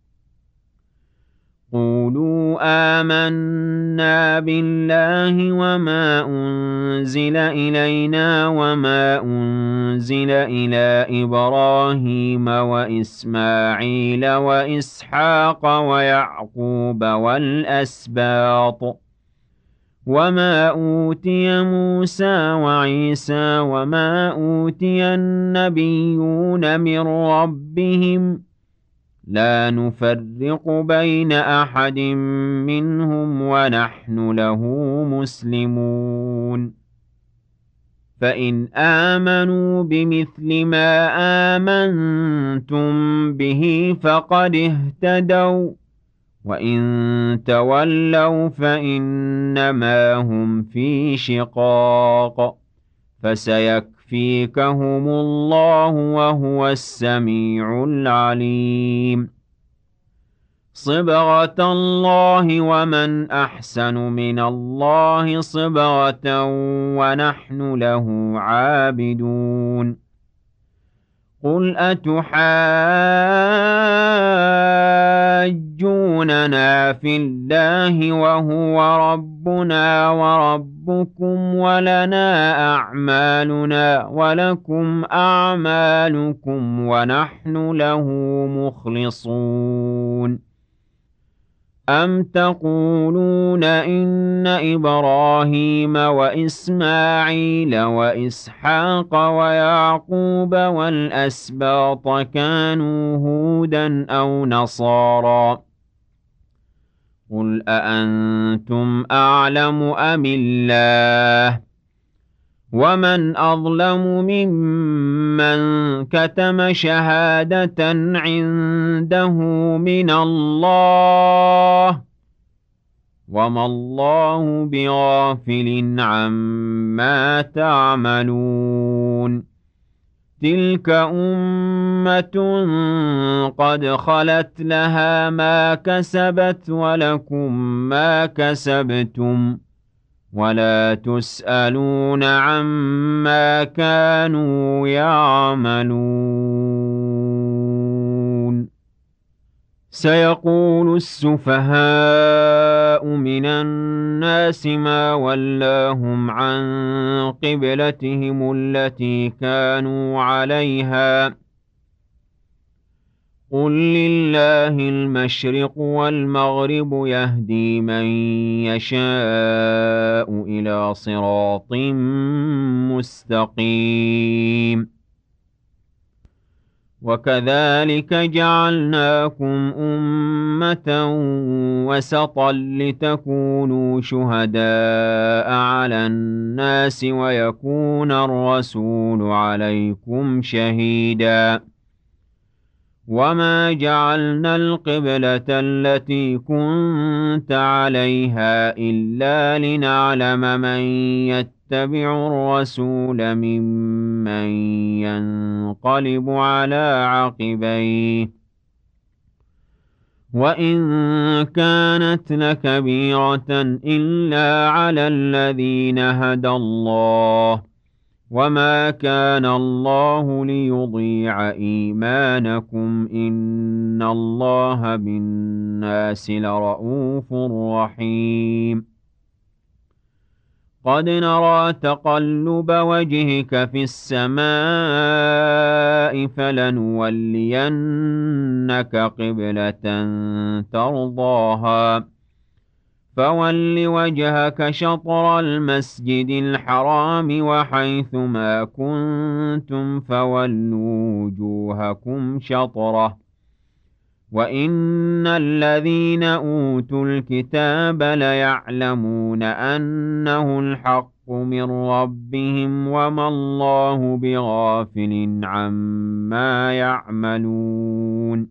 قولوا آمنا بالله وما أنزل إلينا وما أنزل إلى إبراهيم وإسماعيل وإسحاق ويعقوب والأسباط وما أوتي موسى وعيسى وما أوتي النبيون من ربهم لا نفرق بين أحد منهم ونحن له مسلمون. فإن آمنوا بمثل ما آمنتم به فقد اهتدوا وَإِن تَوَلَّوْا فَإِنَّمَا هُمْ فِي شِقَاقٍ فَسَيَكْفِيكَهُمُ اللَّهُ وَهُوَ السَّمِيعُ الْعَلِيمُ صِبْغَةَ اللَّهِ وَمَنْ أَحْسَنُ مِنَ اللَّهِ صِبْغَةً وَنَحْنُ لَهُ عَابِدُونَ قُلْ أَتُحَاجُّونَنَا فِي اللَّهِ وَهُوَ رَبُّنَا وَرَبُّكُمْ وَلَنَا أَعْمَالُنَا وَلَكُمْ أَعْمَالُكُمْ وَنَحْنُ لَهُ مُخْلِصُونَ أَمْ تَقُولُونَ إِنَّ إِبْرَاهِيمَ وَإِسْمَاعِيلَ وَإِسْحَاقَ وَيَعْقُوبَ وَالْأَسْبَاطَ كَانُوا هُودًا أَوْ نَصَارَىٰ ۗ قُلْ أَأَنتُمْ أَعْلَمُ أَمِ اللَّهُ ۗ وَمَنْ أَظْلَمُ مِمَّن كَتَمَ شَهَادَةً عِندَهُ مِنَ اللَّهِ ۗ وَمَا اللَّهُ بِغَافِلٍ عَمَّا تَعْمَلُونَ تِلْكَ أُمَّةٌ قَدْ خَلَتْ لَهَا مَا كَسَبَتْ وَلَكُم مَّا كَسَبْتُمْ وَلَا تُسْأَلُونَ عَمَّا كَانُوا يَعْمَلُونَ سَيَقُولُ السُّفَهَاءُ مِنَ النَّاسِ مَا وَلَّاهُمْ عَن قِبْلَتِهِمُ الَّتِي كَانُوا عَلَيْهَا ۚ قُل لِّلَّهِ الْمَشْرِقُ وَالْمَغْرِبُ يَهْدِي مَن يَشَاءُ إِلَىٰ صِرَاطٍ مُّسْتَقِيمٍ وَكَذَٰلِكَ جَعَلْنَاكُمْ أُمَّةً وَسَطًا لِّتَكُونُوا شُهَدَاءَ عَلَى النَّاسِ وَيَكُونَ الرَّسُولُ عَلَيْكُمْ شَهِيدًا ۗ وَمَا جَعَلْنَا الْقِبْلَةَ الَّتِي كُنتَ عَلَيْهَا إِلَّا لِنَعْلَمَ مَن يَتَّبِعُ الرَّسُولَ مِمَّن يَنقَلِبُ عَلَىٰ عَقِبَيْهِ ۚ وَإِن كَانَتْ لَكَبِيرَةً إِلَّا عَلَى الَّذِينَ هَدَى اللَّهُ ۗ وَمَا كَانَ اللَّهُ لِيُضِيعَ إِيمَانَكُمْ ۚ إِنَّ اللَّهَ بِالنَّاسِ لَرَءُوفٌ رَّحِيمٌ قَدْ نَرَىٰ تَقَلُّبَ وَجْهِكَ فِي السَّمَاءِ فَلَنُوَلِّيَنَّكَ قِبْلَةً تَرْضَاهَا ۚ فَوَلِّ وَجْهَكَ شَطْرَ الْمَسْجِدِ الْحَرَامِ ۚ وَحَيْثُ مَا كُنتُمْ فَوَلُّوا وُجُوهَكُمْ شَطْرَهُ ۗ وَإِنَّ الَّذِينَ أُوتُوا الْكِتَابَ لَيَعْلَمُونَ أَنَّهُ الْحَقُّ مِن رَّبِّهِمْ ۗ وَمَا اللَّهُ بِغَافِلٍ عَمَّا يَعْمَلُونَ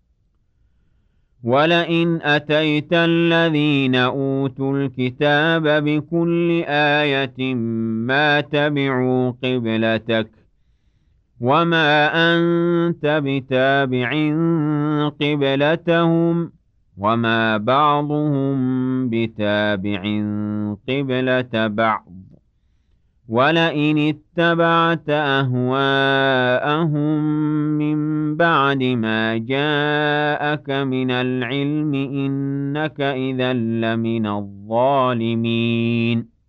وَلَئِنْ أَتَيْتَ الَّذِينَ أُوتُوا الْكِتَابَ بِكُلِّ آيَةٍ مَّا تَبِعُوا قِبْلَتَكَ ۚ وَمَا أَنتَ بِتَابِعٍ قِبْلَتَهُمْ ۚ وَمَا بَعْضُهُم بِتَابِعٍ قِبْلَةَ بَعْضٍ ۚ وَلَئِنِ اتَّبَعْتَ أَهْوَاءَهُم مِّن بَعْدِ مَا جَاءَكَ مِنَ الْعِلْمِ ۙ إِنَّكَ إِذًا لَّمِنَ الظَّالِمِينَ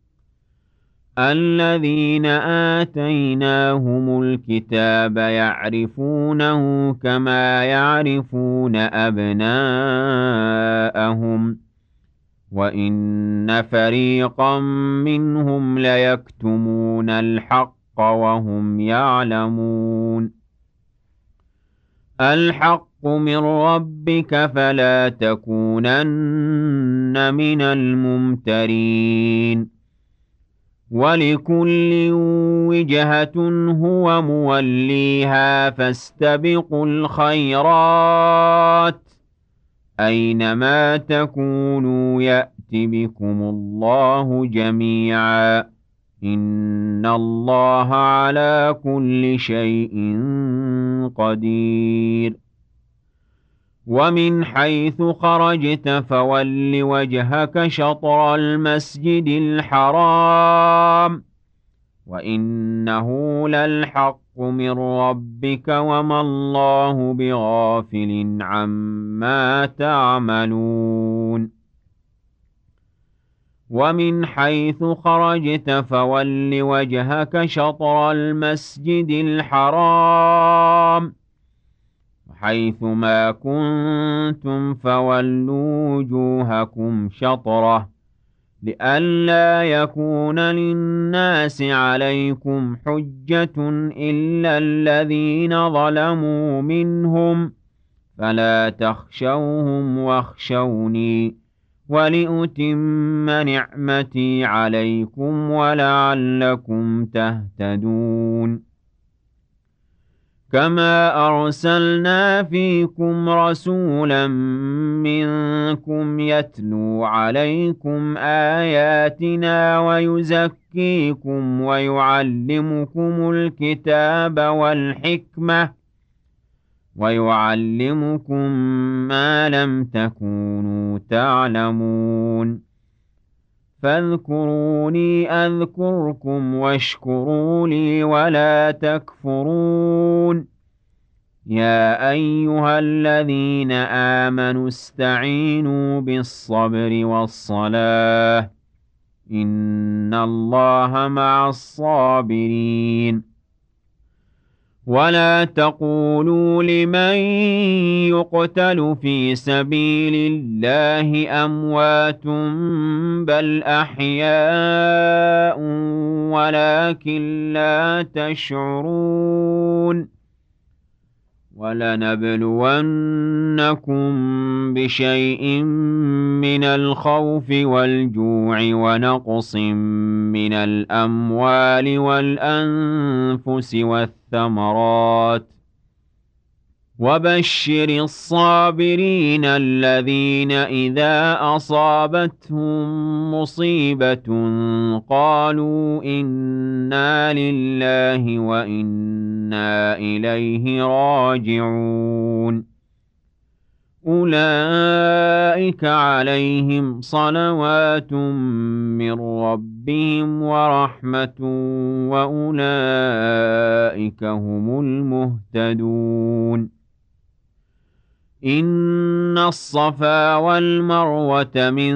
الَّذِينَ آتَيْنَاهُمُ الْكِتَابَ يَعْرِفُونَهُ كَمَا يَعْرِفُونَ أَبْنَاءَهُمْ ۖ وَإِنَّ فَرِيقًا مِّنْهُمْ لَيَكْتُمُونَ الْحَقَّ وَهُمْ يَعْلَمُونَ الْحَقُّ مِن رَّبِّكَ فَلَا تَكُونَنَّ مِنَ الْمُمْتَرِينَ وَلِكُلٍّ وِجْهَةٌ هُوَ مُوَلِّيهَا ۖ فَاسْتَبِقُوا الْخَيْرَاتِ ۚ أينما تكونوا يأت بكم الله جميعا إن الله على كل شيء قدير ومن حيث خرجت فول وجهك شطر المسجد الحرام وإنه للحق من ربك وما الله بغافل عما تعملون ومن حيث خرجت فول وجهك شطر المسجد الحرام حيث ما كنتم فولوا وجوهكم شطره لئلا يكون للناس عليكم حجة إلا الذين ظلموا منهم فلا تخشوهم واخشوني ولأتم نعمتي عليكم ولعلكم تهتدون كما أرسلنا فيكم رسولا منكم يتلو عليكم آياتنا ويزكيكم ويعلمكم الكتاب والحكمة ويعلمكم ما لم تكونوا تعلمون فاذكروني أذكركم واشكروا لي ولا تكفرون يا أيها الذين آمنوا استعينوا بالصبر والصلاة إن الله مع الصابرين ولا تقولوا لمن يقتل في سبيل الله أموات بل أحياء ولكن لا تشعرون ولنبلونكم بشيء من الخوف والجوع ونقص من الأموال والأنفس والثمرات وبشر الصابرين الذين إذا أصابتهم مصيبة قالوا إنا لله وإنا إليه راجعون أولئك عليهم صلوات من ربهم ورحمة وأولئك هم المهتدون إن الصفا والمروة من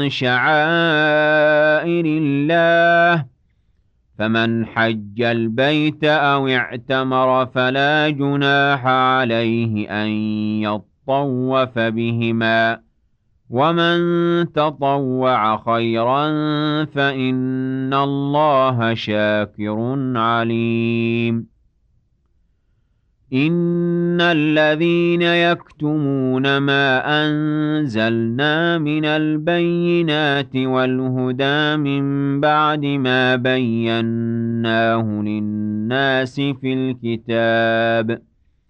شعائر الله فمن حج البيت أو اعتمر فلا جناح عليه أن يطوف بهما ومن تطوع خيرا فإن الله شاكر عليم إن الذين يكتمون ما أنزلنا من البينات والهدى من بعد ما بيناه للناس في الكتاب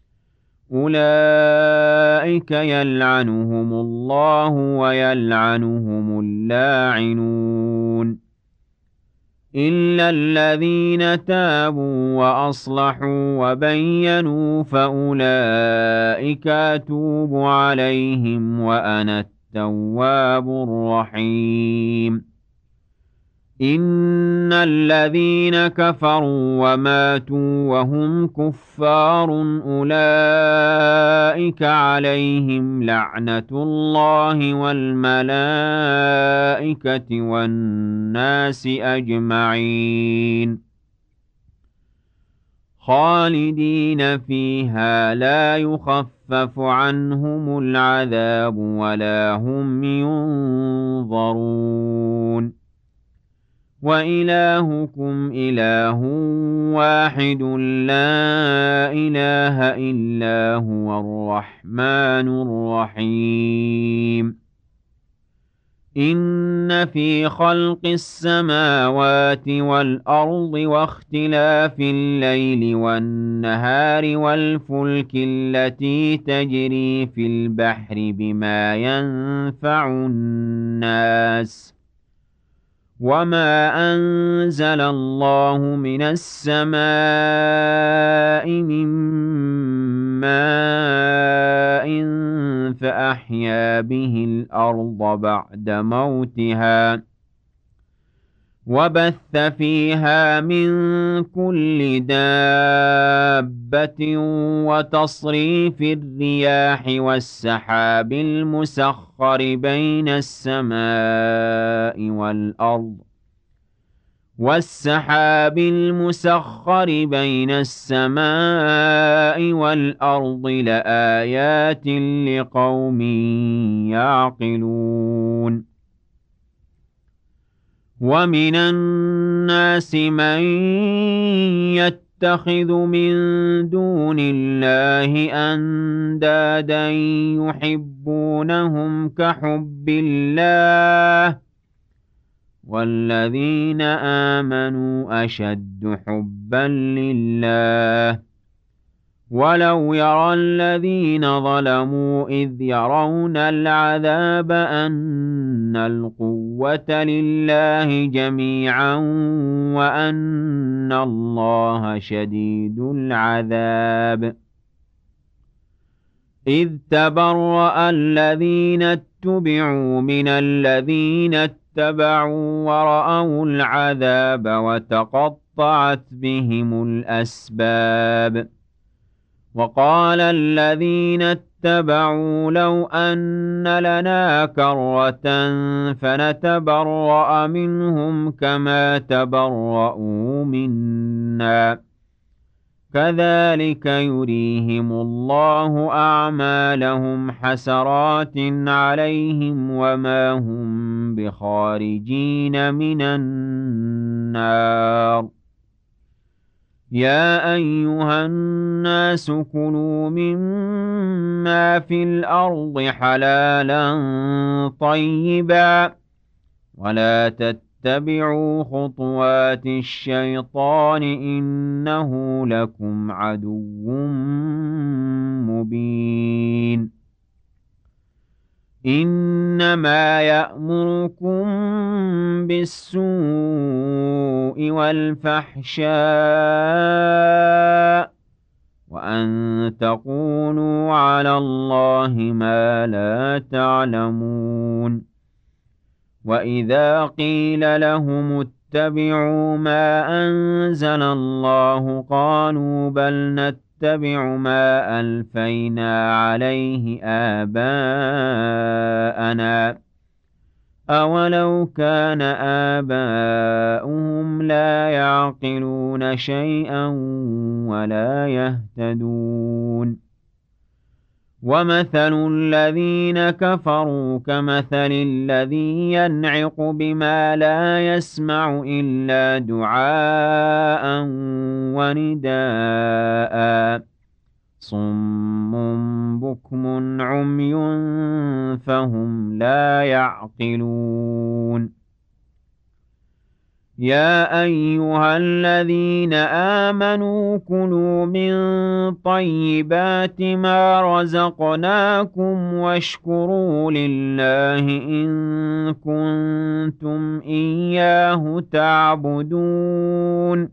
أولئك يلعنهم الله ويلعنهم اللاعنون إلا الذين تابوا وأصلحوا وبينوا فأولئك أتوب عليهم وأنا التواب الرحيم إن الذين كفروا وماتوا وهم كفار أولئك عليهم لعنة الله والملائكة والناس أجمعين خالدين فيها لا يخفف عنهم العذاب ولا هم ينظرون وإلهكم إله واحد لا إله إلا هو الرحمن الرحيم إن في خلق السماوات والأرض واختلاف الليل والنهار والفلك التي تجري في البحر بما ينفع الناس وما أنزل الله من السماء من ماء فأحيا به الأرض بعد موتها وبث فيها من كل دابة وتصريف الرياح والسحاب المسخر بين السماء والأرض لآيات لقوم يعقلون ومن الناس من يتخذ من دون الله أندادا يحبونهم كحب الله والذين آمنوا أشد حبا لله ولو يرى الذين ظلموا إذ يرون العذاب أن القوة لله جميعا وأن الله شديد العذاب إذ تبرأ الذين اتبعوا من الذين اتبعوا ورأوا العذاب وتقطعت بهم الأسباب وقال الذين اتبعوا لو أن لنا كرة فنتبرأ منهم كما تبرأوا منا كذلك يريهم الله أعمالهم حسرات عليهم وما هم بخارجين من النار يا أيها الناس كلوا مما في الأرض حلالا طيبا ولا تتبعوا خطوات الشيطان إنه لكم عدو مبين إنما يأمركم بالسوء والفحشاء وأن تقولوا على الله ما لا تعلمون وإذا قيل لهم اتبعوا ما أنزل الله قالوا بل نتبع ما ألفينا عليه آباءنا أولو كان آباؤهم لا يعقلون شيئا ولا يهتدون ومثل الذين كفروا كمثل الذي ينعق بما لا يسمع إلا دعاء ونداء صم بكم عمي فهم لا يعقلون يا أيها الذين آمنوا كلوا من طيبات ما رزقناكم واشكروا لله إن كنتم إياه تعبدون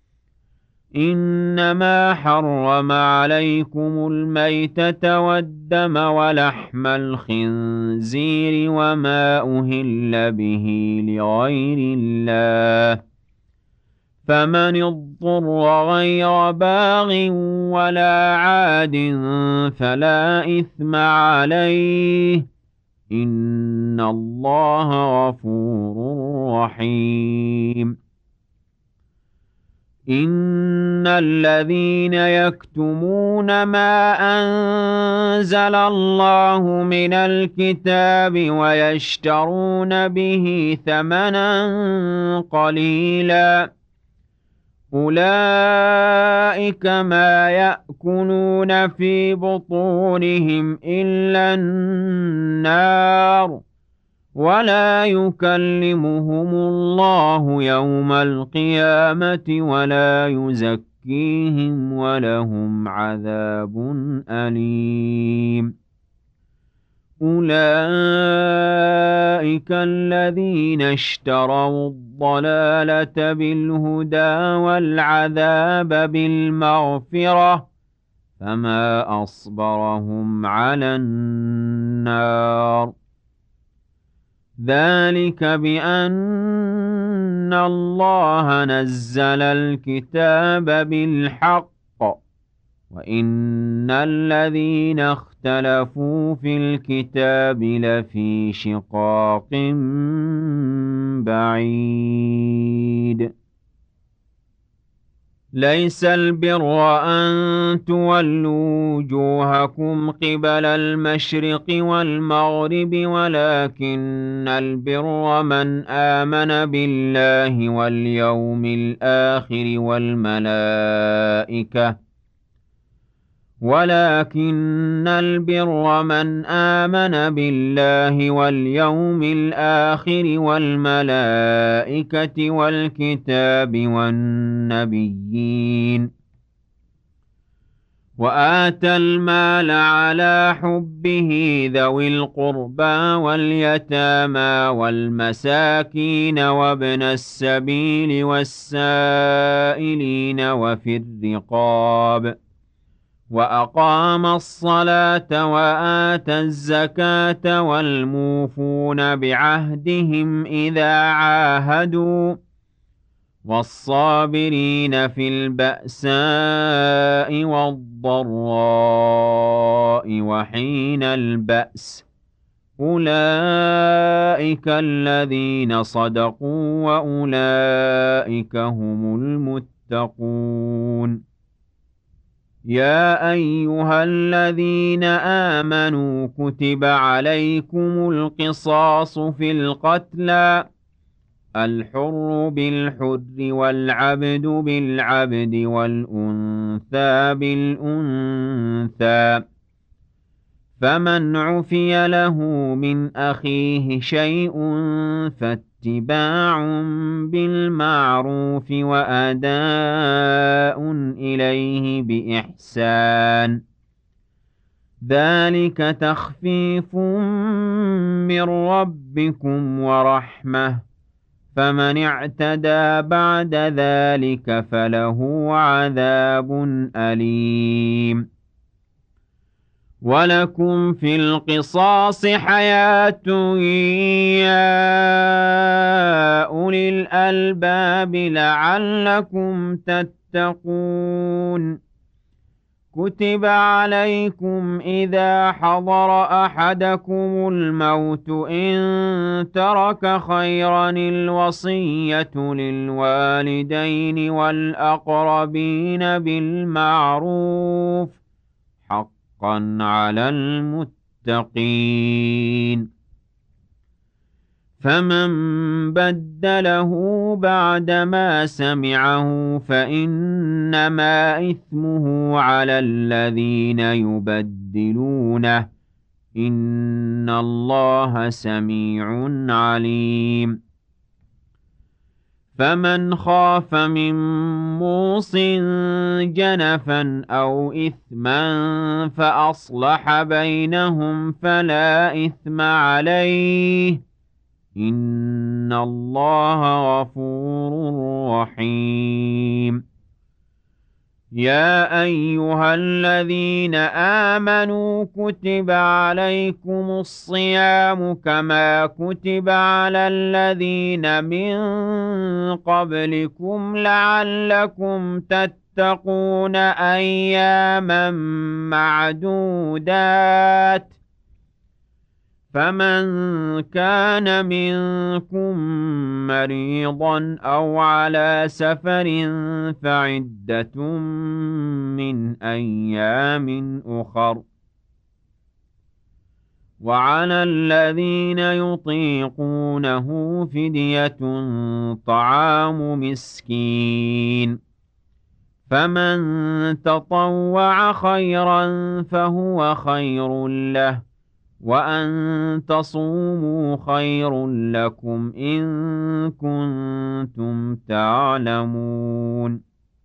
إنما حرم عليكم الميتة والدم ولحم الخنزير وما أهل به لغير الله فمن اضطر غير باغ ولا عاد فلا إثم عليه إن الله غفور رحيم إن الذين يكتمون ما أنزل الله من الكتاب ويشترون به ثمنا قليلا أولئك ما يأكلون في بطونهم إلا النار ولا يكلمهم الله يوم القيامة ولا يزكيهم ولهم عذاب أليم. أولئك الذين اشتروا الضلالة بالهدى والعذاب بالمغفرة فما أصبرهم على النار. ذلك بأن الله نزل الكتاب بالحق وإن الذين اختلفوا في الكتاب لفي شقاق بعيد. ليس البر أن تولوا وجوهكم قبل المشرق والمغرب ولكن البر من آمن بالله واليوم الآخر والملائكة والكتاب والنبيين وآتى المال على حبه ذوي القربى واليتامى والمساكين وابن السبيل والسائلين وفي الرقاب وأقام الصلاة وآتى الزكاة والموفون بعهدهم إذا عاهدوا والصابرين في البأساء والضراء وحين البأس أولئك الذين صدقوا وأولئك هم المتقون. يا أيها الذين آمنوا كتب عليكم القصاص في القتلى الحر بالحر والعبد بالعبد والأنثى بالأنثى فمن عفي له من أخيه شيء فاتباع بالمعروف وأداء إليه بإحسان ذلك تخفيف من ربكم ورحمة فمن اعتدى بعد ذلك فله عذاب أليم. ولكم في القصاص حياة يا أولي الألباب لعلكم تتقون. كتب عليكم إذا حضر أحدكم الموت إن ترك خيرا الوصية للوالدين والأقربين بالمعروف حقا على المتقين. فمن بدله بعدما سمعه فإنما إثمه على الذين يبدلونه إن الله سميع عليم. فمن خاف من موص جنفا أو إثما فأصلح بينهم فلا إثم عليه إن الله غفور رحيم. يا أيها الذين آمنوا كتب عليكم الصيام كما كتب على الذين من قبلكم لعلكم تتقون أياما معدودات فمن كان منكم مريضا أو على سفر فعدة من أيام أخر وعلى الذين يطيقونه فدية طعام مسكين فمن تطوع خيرا فهو خير له وأن تصوموا خير لكم إن كنتم تعلمون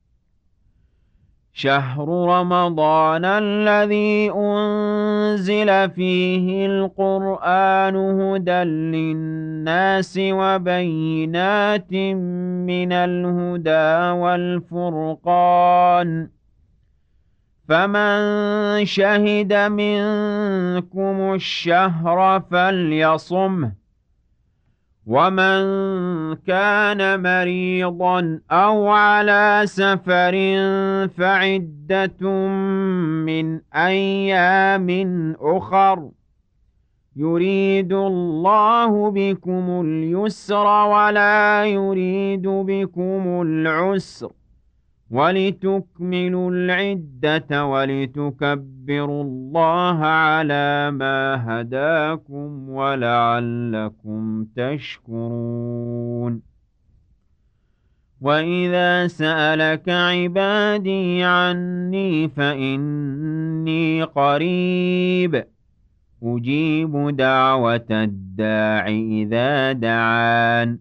شهر رمضان الذي أنزل فيه القرآن هدى للناس وبينات من الهدى والفرقان فمن شهد منكم الشهر فليصمه ومن كان مريضا أو على سفر فعدة من أيام أخر يريد الله بكم اليسر ولا يريد بكم العسر ولتكملوا العدة ولتكبروا الله على ما هداكم ولعلكم تشكرون وإذا سألك عبادي عني فإني قريب أجيب دعوة الداع إذا دعان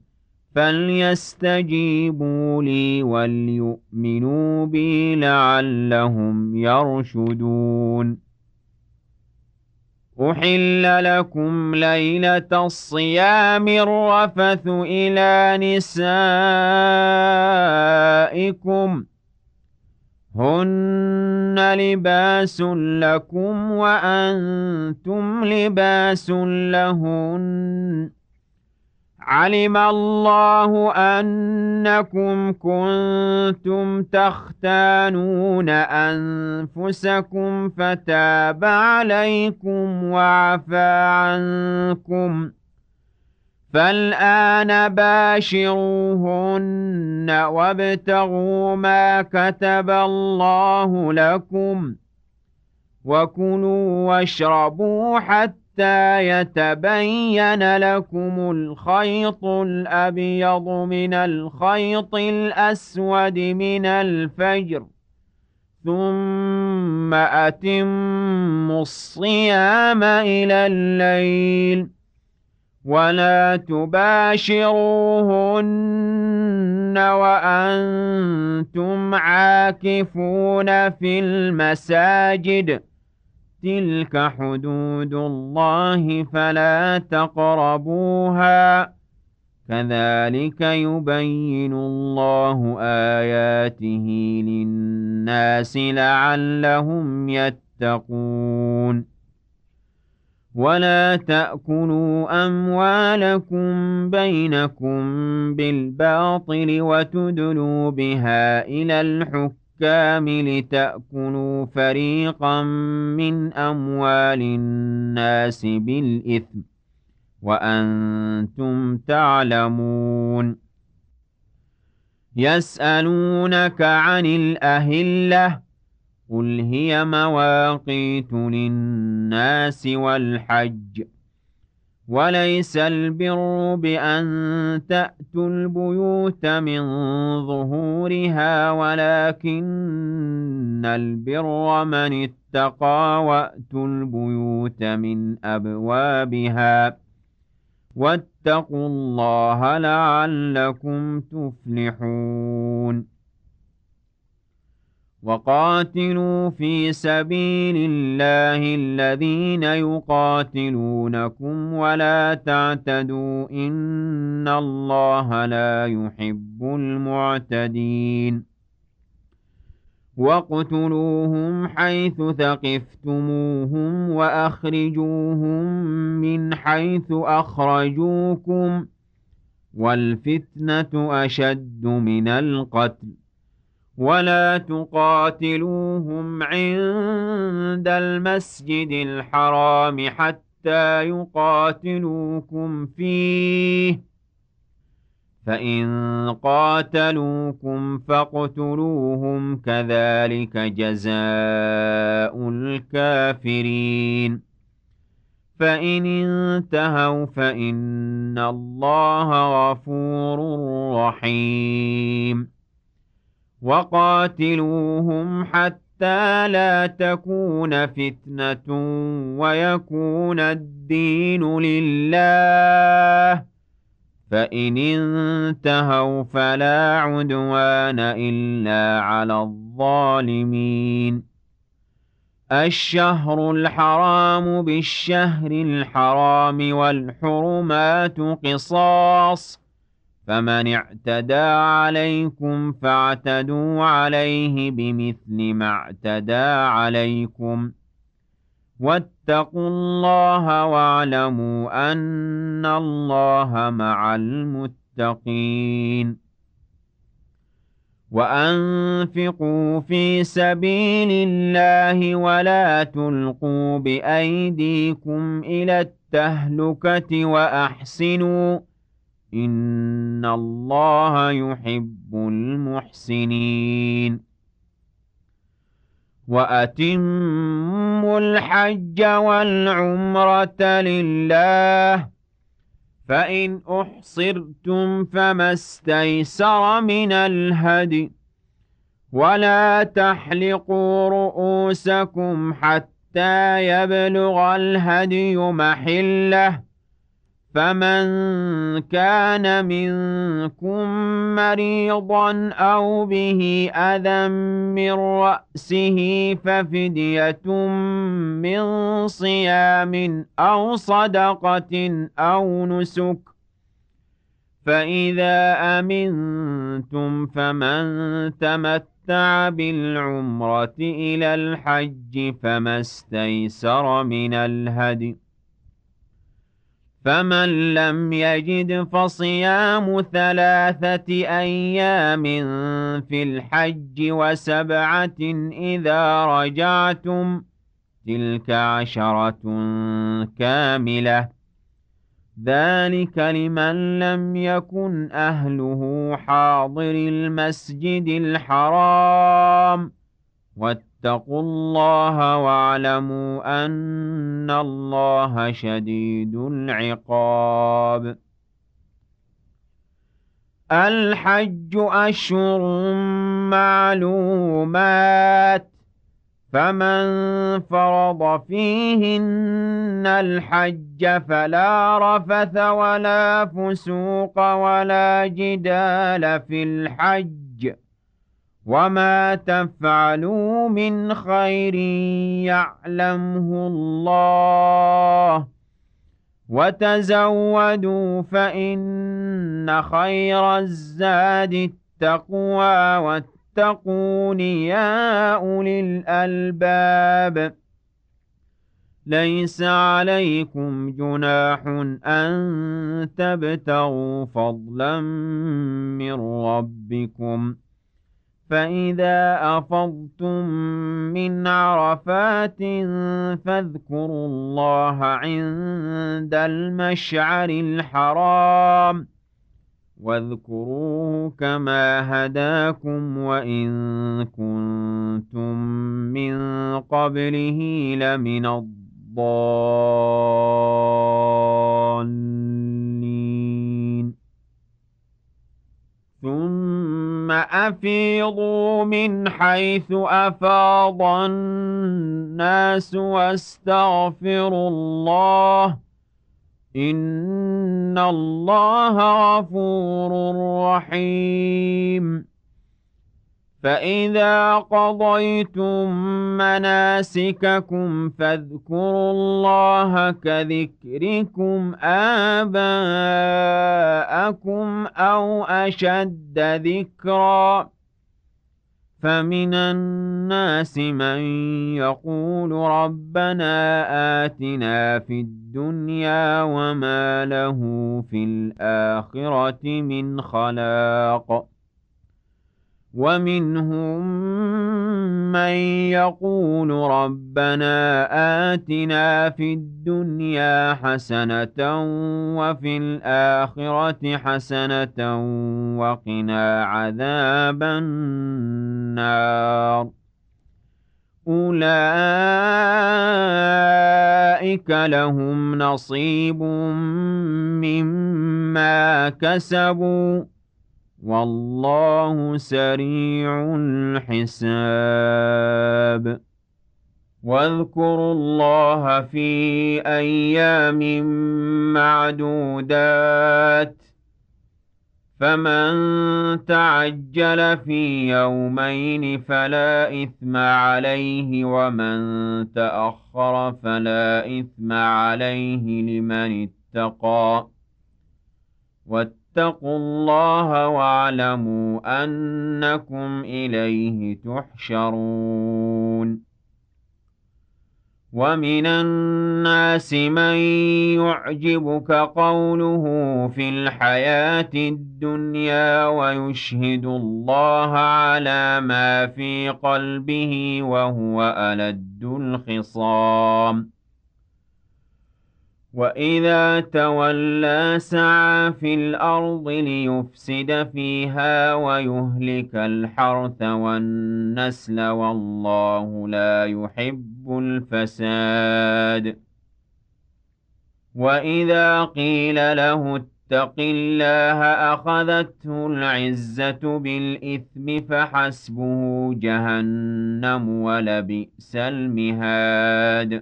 فليستجيبوا لي وليؤمنوا بي لعلهم يرشدون أحل لكم ليلة الصيام الرفث إلى نسائكم هن لباس لكم وأنتم لباس لهن علم الله أنكم كنتم تختانون أنفسكم فتاب عليكم وعفى عنكم فالآن باشروهن وابتغوا ما كتب الله لكم وكلوا واشربوا حتى يتبين لكم الخيط الأبيض من الخيط الأسود من الفجر ثم أتموا الصيام إلى الليل ولا تباشروهن وأنتم عاكفون في المساجد تلك حدود الله فلا تقربوها كذلك يبين الله آياته للناس لعلهم يتقون ولا تأكلوا أموالكم بينكم بالباطل وتدلوا بها إلى الحكام لتأكلوا فريقا من أموال الناس بالإثم وأنتم تعلمون يسألونك عن الأهلة قل هي مواقيت للناس والحج وليس البر بأن تأتوا البيوت من ظهورها ولكن البر من اتقى وأتوا البيوت من أبوابها واتقوا الله لعلكم تفلحون وقاتلوا في سبيل الله الذين يقاتلونكم ولا تعتدوا إن الله لا يحب المعتدين واقتلوهم حيث ثقفتموهم وأخرجوهم من حيث أخرجوكم والفتنة أشد من القتل ولا تقاتلوهم عند المسجد الحرام حتى يقاتلوكم فيه فإن قاتلوكم فاقتلوهم كذلك جزاء الكافرين فإن انتهوا فإن الله غفور رحيم وقاتلوهم حتى حتى لا تكون فتنة ويكون الدين لله، فإن انتهوا فلا عدوان إلا على الظالمين. الشهر الحرام بالشهر الحرام والحرمات قصاص، فمن اعتدى عليكم فاعتدوا عليه بمثل ما اعتدى عليكم، واتقوا الله واعلموا أن الله مع المتقين. وأنفقوا في سبيل الله ولا تلقوا بأيديكم إلى التهلكة وأحسنوا إن الله يحب المحسنين. وأتموا الحج والعمرة لله، فإن أحصرتم فما استيسر من الهدي، ولا تحلقوا رؤوسكم حتى يبلغ الهدي محله، فمن كان منكم مريضا أو به أذى من رأسه ففدية من صيام أو صدقة أو نسك، فإذا أمنتم فمن تمتع بالعمرة إلى الحج فما استيسر من الهدي، فمن لم يجد فصيام 3 أيام في الحج و7 إذا رجعتم، تلك 10 كاملة، ذلك لمن لم يكن أهله حاضر المسجد الحرام. واتقوا الله واعلموا أن الله شديد العقاب. الحج أشهر معلومات، فمن فرض فيهن الحج فلا رفث ولا فسوق ولا جدال في الحج، وما تفعلوا من خير يعلمه الله، وتزودوا فإن خير الزاد التقوى، واتقون يا أولي الألباب. ليس عليكم جناح أن تبتغوا فضلا من ربكم، فإذا أفضتم من عرفات فاذكروا الله عند المشعر الحرام، واذكروه كما هداكم وإن كنتم من قبله لمن الضالين. ثم أفيضوا من حيث أفاض الناس واستغفروا الله إن الله غفور رحيم. فإذا قضيتم مناسككم فاذكروا الله كذكركم آباءكم أو أشد ذكرًا، فمن الناس من يقول ربنا آتنا في الدنيا وما له في الآخرة من خلاق، ومنهم من يقول ربنا آتنا في الدنيا حسنة وفي الآخرة حسنة وقنا عذاب النار. أولئك لهم نصيب مما كسبوا والله سريع الحساب. واذكروا الله في أيام معدودات، فمن تعجل في يومين فلا إثم عليه، ومن تأخر فلا إثم عليه لمن اتقى. واتقوا الله واعلموا أنكم إليه تحشرون. ومن الناس من يعجبك قوله في الحياة الدنيا ويشهد الله على ما في قلبه وهو ألد الخصام. وإذا تولى سعى في الأرض ليفسد فيها ويهلك الحرث والنسل والله لا يحب الفساد. وإذا قيل له اتق الله أخذته العزة بالإثم فحسبه جهنم ولبئس المهاد.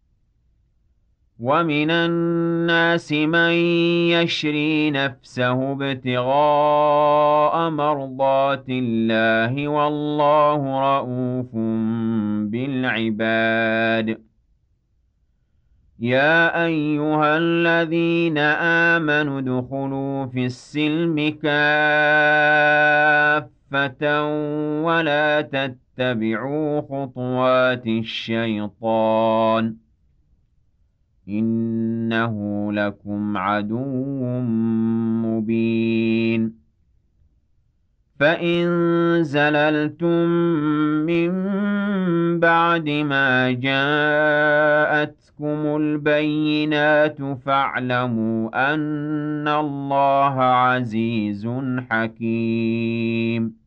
ومن الناس من يشري نفسه ابتغاء مرضات الله والله رءوف بالعباد. يا أيها الذين آمنوا ادخلوا في السلم كافة ولا تتبعوا خطوات الشيطان إنه لكم عدو مبين. فإن زللتم من بعد ما جاءتكم البينات فاعلموا أن الله عزيز حكيم.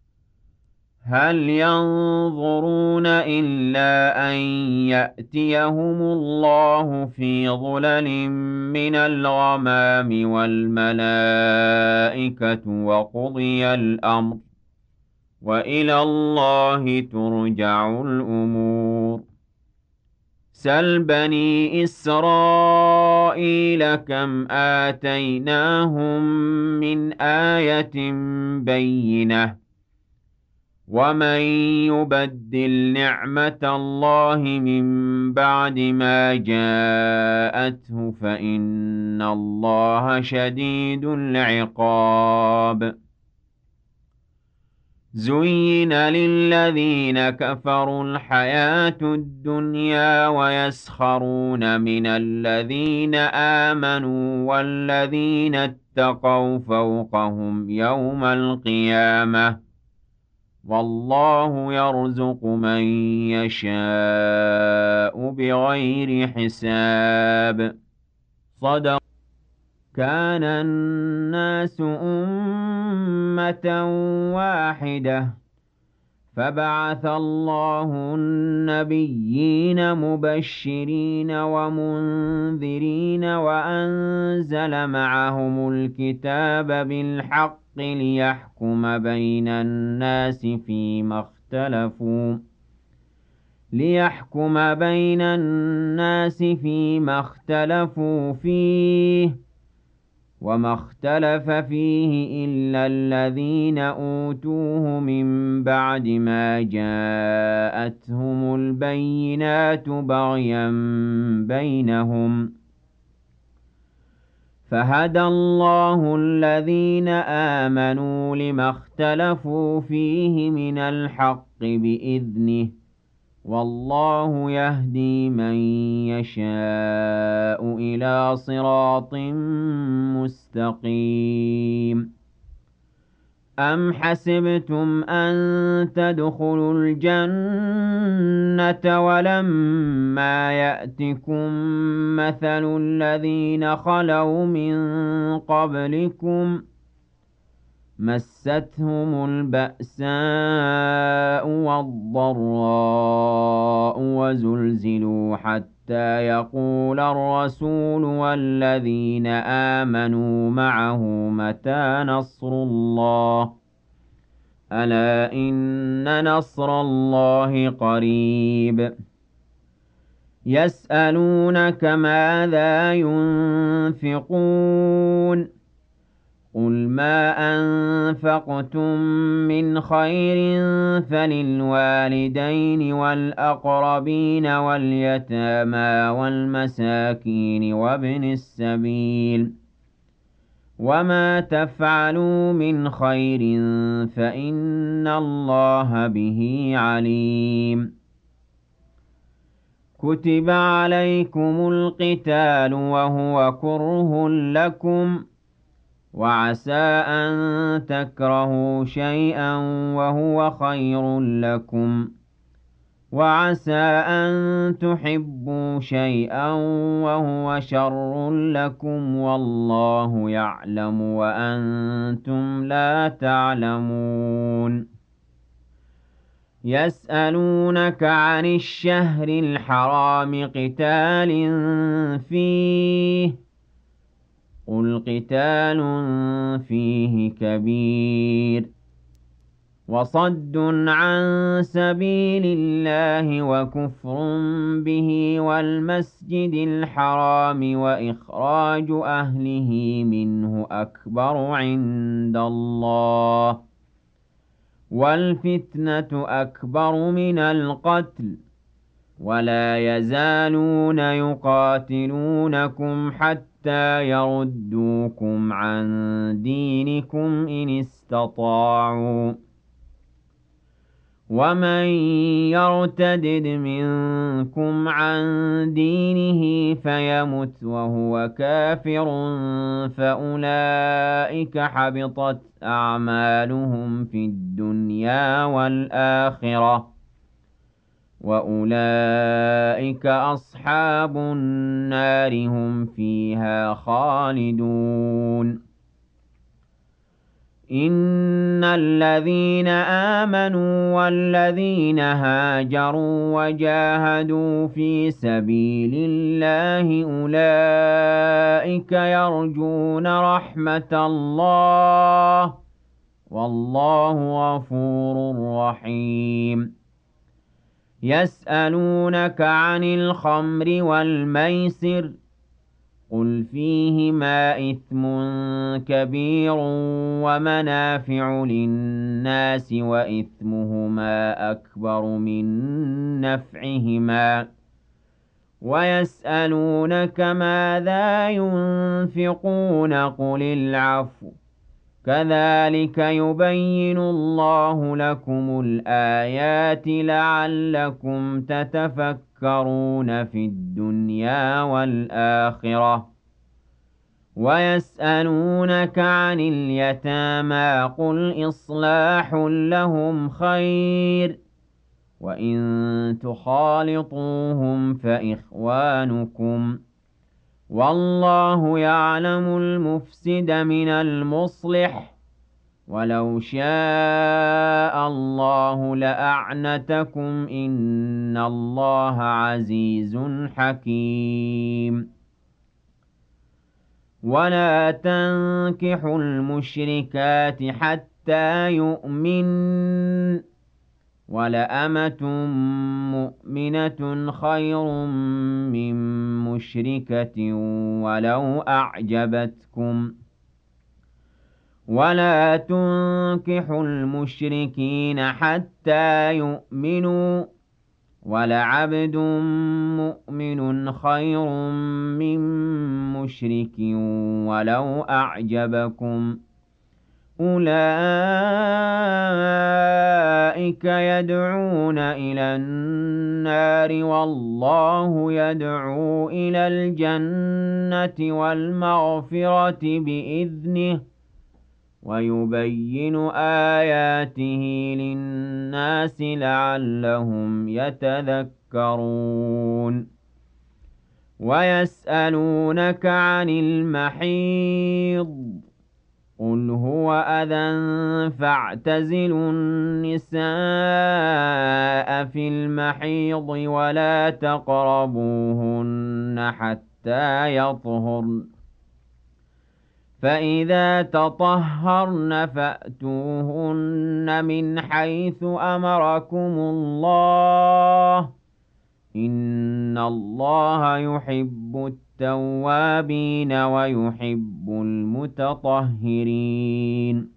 هل ينظرون إلا أن يأتيهم الله في ظلل من الغمام والملائكة وقضي الأمر وإلى الله ترجع الأمور. سل بني إسرائيل كم آتيناهم من آية بينة ومن يبدل نعمة الله من بعد ما جاءته فإن الله شديد العقاب. زين للذين كفروا الحياة الدنيا ويسخرون من الذين آمنوا والذين اتقوا فوقهم يوم القيامة والله يرزق من يشاء بغير حساب. صدق. كان الناس أمة واحدة فبعث الله النبيين مبشرين ومنذرين وأنزل معهم الكتاب بالحق ليحكم بين الناس فيما اختلفوا فيه وما اختلف فيه إلا الذين أوتوه من بعد ما جاءتهم البينات بغيا بينهم فهدى الله الذين آمنوا لما اختلفوا فيه من الحق بإذنه والله يهدي من يشاء إلى صراط مستقيم. أم حسبتم أن تدخلوا الجنة ولما يأتكم مثل الذين خلوا من قبلكم مستهم البأساء والضراء وزلزلوا حتى يقول الرسول والذين آمنوا معه متى نصر الله ألا إن نصر الله قريب يسألونك ماذا ينفقون قل ما أنفقتم من خير فللوالدين والأقربين واليتامى والمساكين وابن السبيل وما تفعلوا من خير فإن الله به عليم كتب عليكم القتال وهو كره لكم وعسى أن تكرهوا شيئا وهو خير لكم وعسى أن تحبوا شيئا وهو شر لكم والله يعلم وأنتم لا تعلمون يسألونك عن الشهر الحرام قتال فيه قل قتال فيه كبير وصد عن سبيل الله وكفر به والمسجد الحرام وإخراج أهله منه أكبر عند الله والفتنة أكبر من القتل ولا يزالون يقاتلونكم حتى يردوكم عن دينكم إن استطاعوا ومن يرتدد منكم عن دينه فيمت وهو كافر فأولئك حبطت أعمالهم في الدنيا والآخرة وأولئك أصحاب النار هم فيها خالدون إن الذين آمنوا والذين هاجروا وجاهدوا في سبيل الله أولئك يرجون رحمة الله والله غفور رحيم يسألونك عن الخمر والميسر قل فيهما إثم كبير ومنافع للناس وإثمهما أكبر من نفعهما ويسألونك ماذا ينفقون قل العفو كذلك يبين الله لكم الآيات لعلكم تتفكرون في الدنيا والآخرة ويسألونك عن اليتامى قل إصلاح لهم خير وإن تخالطوهم فإخوانكم والله يعلم المفسد من المصلح ولو شاء الله لأعنتكم إن الله عزيز حكيم ولا تنكحوا المشركات حتى يؤمنن ولأمة مؤمنة خير من مشركة ولو أعجبتكم ولا تنكحوا المشركين حتى يؤمنوا ولعبد مؤمن خير من مشرك ولو أعجبكم أولئك يدعون إلى النار والله يدعو إلى الجنة والمغفرة بإذنه ويبين آياته للناس لعلهم يتذكرون ويسألونك عن المحيض قل هو أذى فاعتزلوا النساء في المحيض ولا تقربوهن حتى يطهرن فإذا تطهرن فأتوهن من حيث أمركم الله إن الله يحب التوابين ويحب المتطهرين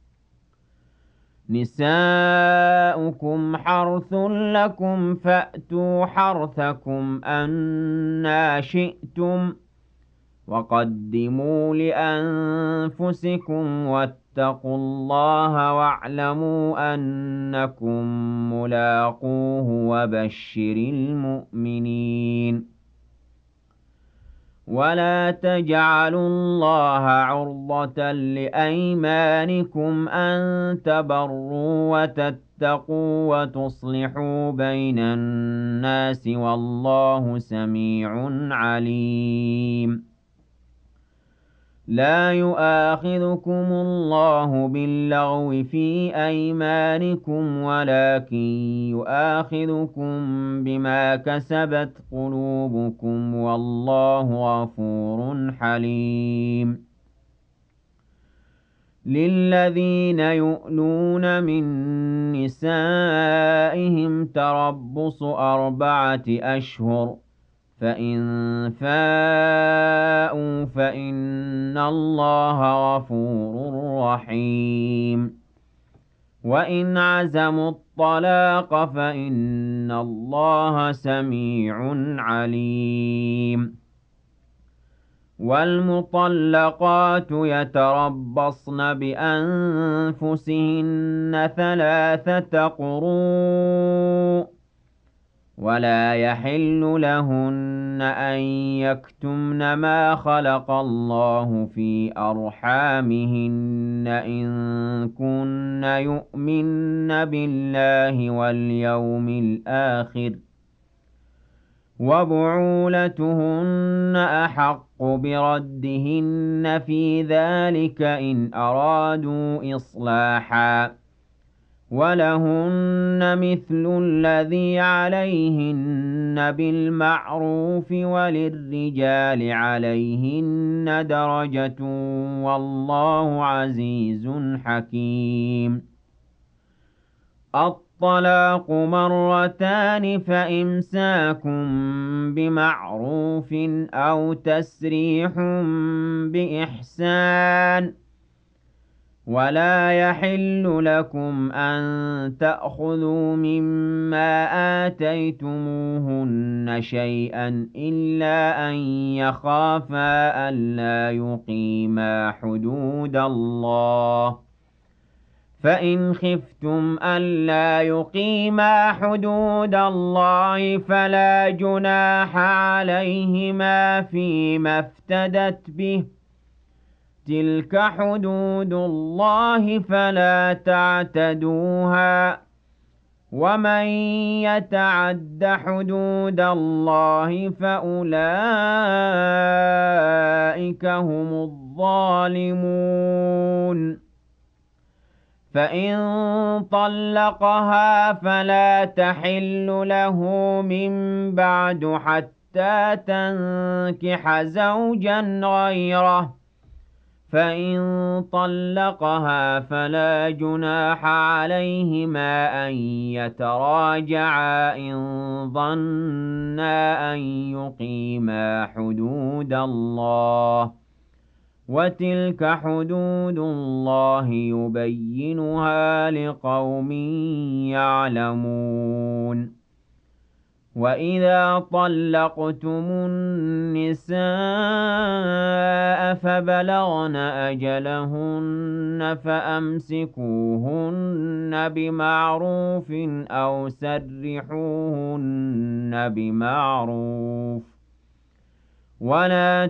نساؤكم حرث لكم فأتوا حرثكم أنى شئتم وقدموا لأنفسكم واتقوا الله واعلموا أنكم ملاقوه وبشر المؤمنين ولا تجعلوا الله عرضة لأيمانكم أن تبروا وتتقوا وتصلحوا بين الناس والله سميع عليم لا يؤاخذكم الله باللغو في أيمانكم ولكن يؤاخذكم بما كسبت قلوبكم والله غفور حليم للذين يؤلون من نسائهم تربص 4 أشهر فإن فاءوا فإن الله غفور رحيم وإن عزموا الطلاق فإن الله سميع عليم والمطلقات يتربصن بأنفسهن 3 قروء ولا يحل لهن أن يكتمن ما خلق الله في أرحامهن إن كن يؤمن بالله واليوم الآخر وبعولتهن أحق بردهن في ذلك إن أرادوا إصلاحا ولهن مثل الذي عليهن بالمعروف وللرجال عليهن درجة والله عزيز حكيم الطلاق 2 فإمساك بمعروف أو تسريح بإحسان ولا يحل لكم أن تأخذوا مما آتيتموهن شيئا إلا أن يخافا ألا يقيما حدود الله فإن خفتم ألا يقيما حدود الله فلا جناح عليهما فيما افتدت به تلك حدود الله فلا تعتدوها ومن يتعد حدود الله فأولئك هم الظالمون فإن طلقها فلا تحل له من بعد حتى تنكح زوجا غيره فإن طلقها فلا جناح عليهما أن يتراجعا إن ظنا أن يقيما حدود الله وتلك حدود الله يبينها لقوم يعلمون وإذا طلقتم النساء فبلغن أجلهن فأمسكوهن بمعروف أو سرحوهن بمعروف ولا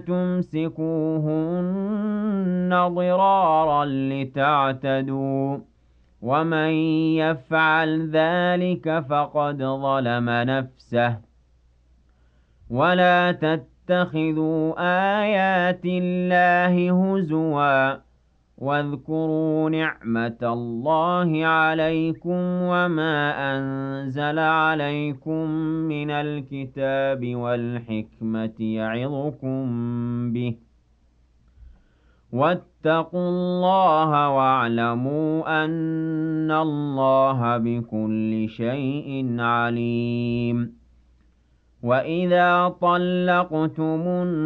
تمسكوهن ضرارا لتعتدوا ومن يفعل ذلك فقد ظلم نفسه ولا تتخذوا آيات الله هزوا واذكروا نعمة الله عليكم وما أنزل عليكم من الكتاب والحكمة يعظكم به واتقوا الله واعلموا أن الله بكل شيء عليم وإذا طلقتم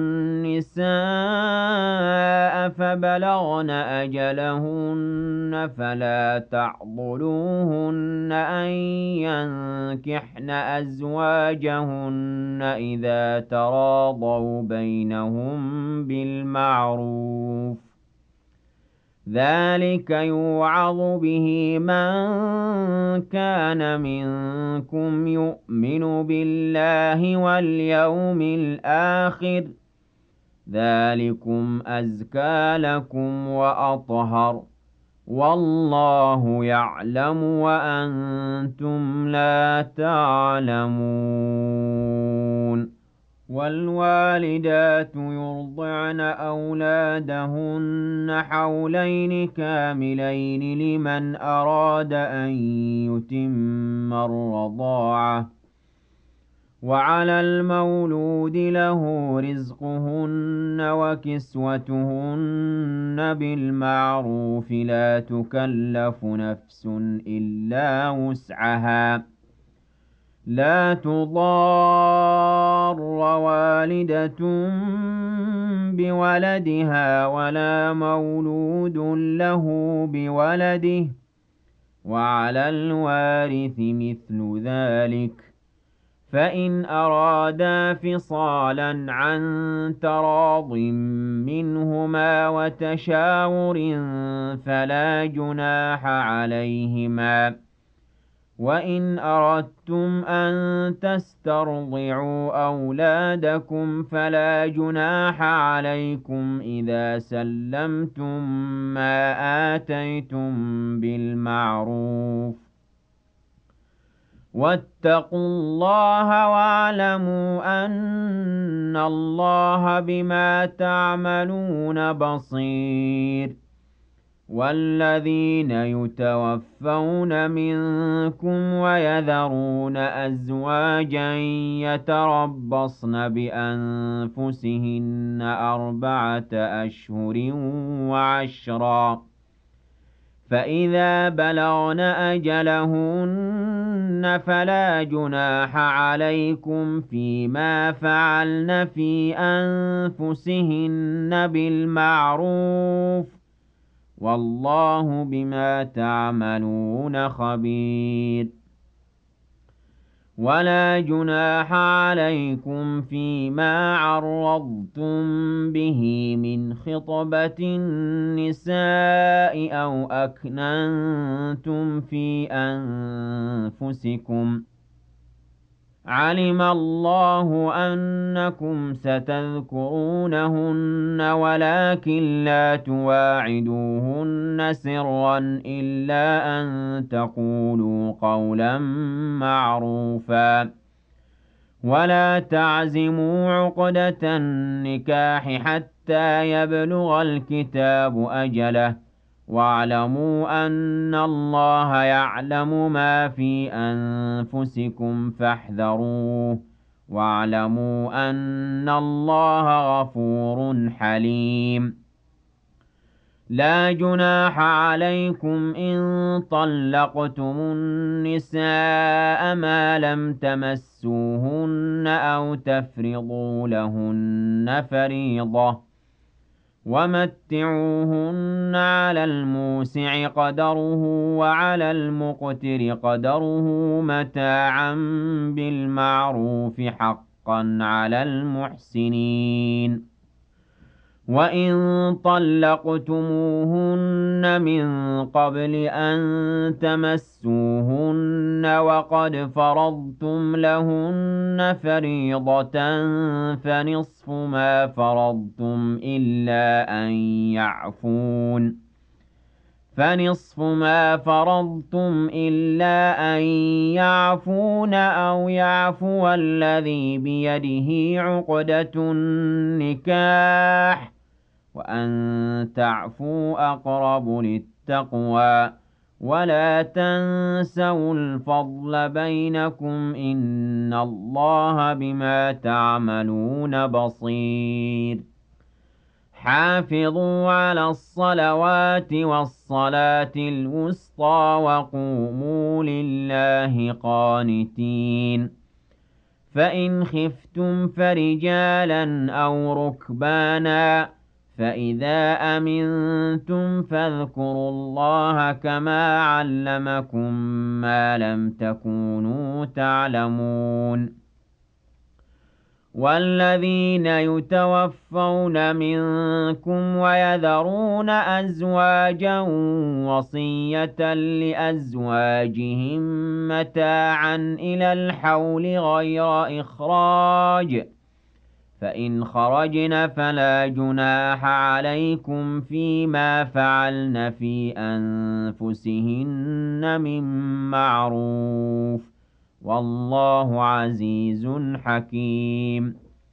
النساء فبلغن أجلهن فلا تعضلوهن أن ينكحن أزواجهن إذا تراضوا بينهم بالمعروف ذلك يوعظ به من كان منكم يؤمن بالله واليوم الآخر ذلكم أزكى لكم وأطهر والله يعلم وأنتم لا تعلمون والوالدات يرضعن أولادهن حولين كاملين لمن أراد أن يتم الرضاعة وعلى المولود له رزقهن وكسوتهن بالمعروف لا تكلف نفس إلا وسعها لا تضار والدة بولدها ولا مولود له بولده وعلى الوارث مثل ذلك فإن أرادا فصالا عن تراض منهما وتشاور فلا جناح عليهما وإن أردتم أن تسترضعوا أولادكم فلا جناح عليكم إذا سلمتم ما آتيتم بالمعروف واتقوا الله واعلموا أن الله بما تعملون بصير والذين يتوفون منكم ويذرون أزواجا يتربصن بأنفسهن 4 أشهر وعشرا فإذا بلغن أجلهن فلا جناح عليكم فيما فعلن في أنفسهن بالمعروف والله بما تعملون خبير ولا جناح عليكم فيما عرضتم به من خطبة النساء أو أكننتم في أنفسكم علم الله أنكم ستذكرونهن ولكن لا تواعدوهن سرا إلا أن تقولوا قولا معروفا ولا تعزموا عقدة النكاح حتى يبلغ الكتاب أجله واعلموا أن الله يعلم ما في أنفسكم فاحذروه واعلموا أن الله غفور حليم لا جناح عليكم إن طلقتم النساء ما لم تمسوهن أو تفرضوا لهن فريضة ومتعوهن على الموسع قدره وعلى المقتر قدره متاعا بالمعروف حقا على المحسنين وإن طلقتموهن من قبل أن تمسوهن وقد فرضتم لهن فريضة فنصف ما فرضتم إلا أن يعفون أو يعفو الذي بيده عقدة النكاح وأن تعفوا أقرب للتقوى ولا تنسوا الفضل بينكم إن الله بما تعملون بصير حافظوا على الصلوات والصلاة الوسطى وقوموا لله قانتين فإن خفتم فرجالا أو ركبانا فإذا أمنتم فاذكروا الله كما علمكم ما لم تكونوا تعلمون والذين يتوفون منكم ويذرون أزواجا وصية لأزواجهم متاعا إلى الحول غير إخراج فإن خرجن فلا جناح عليكم فيما فعلن في أنفسهن من معروف والله عزيز حكيم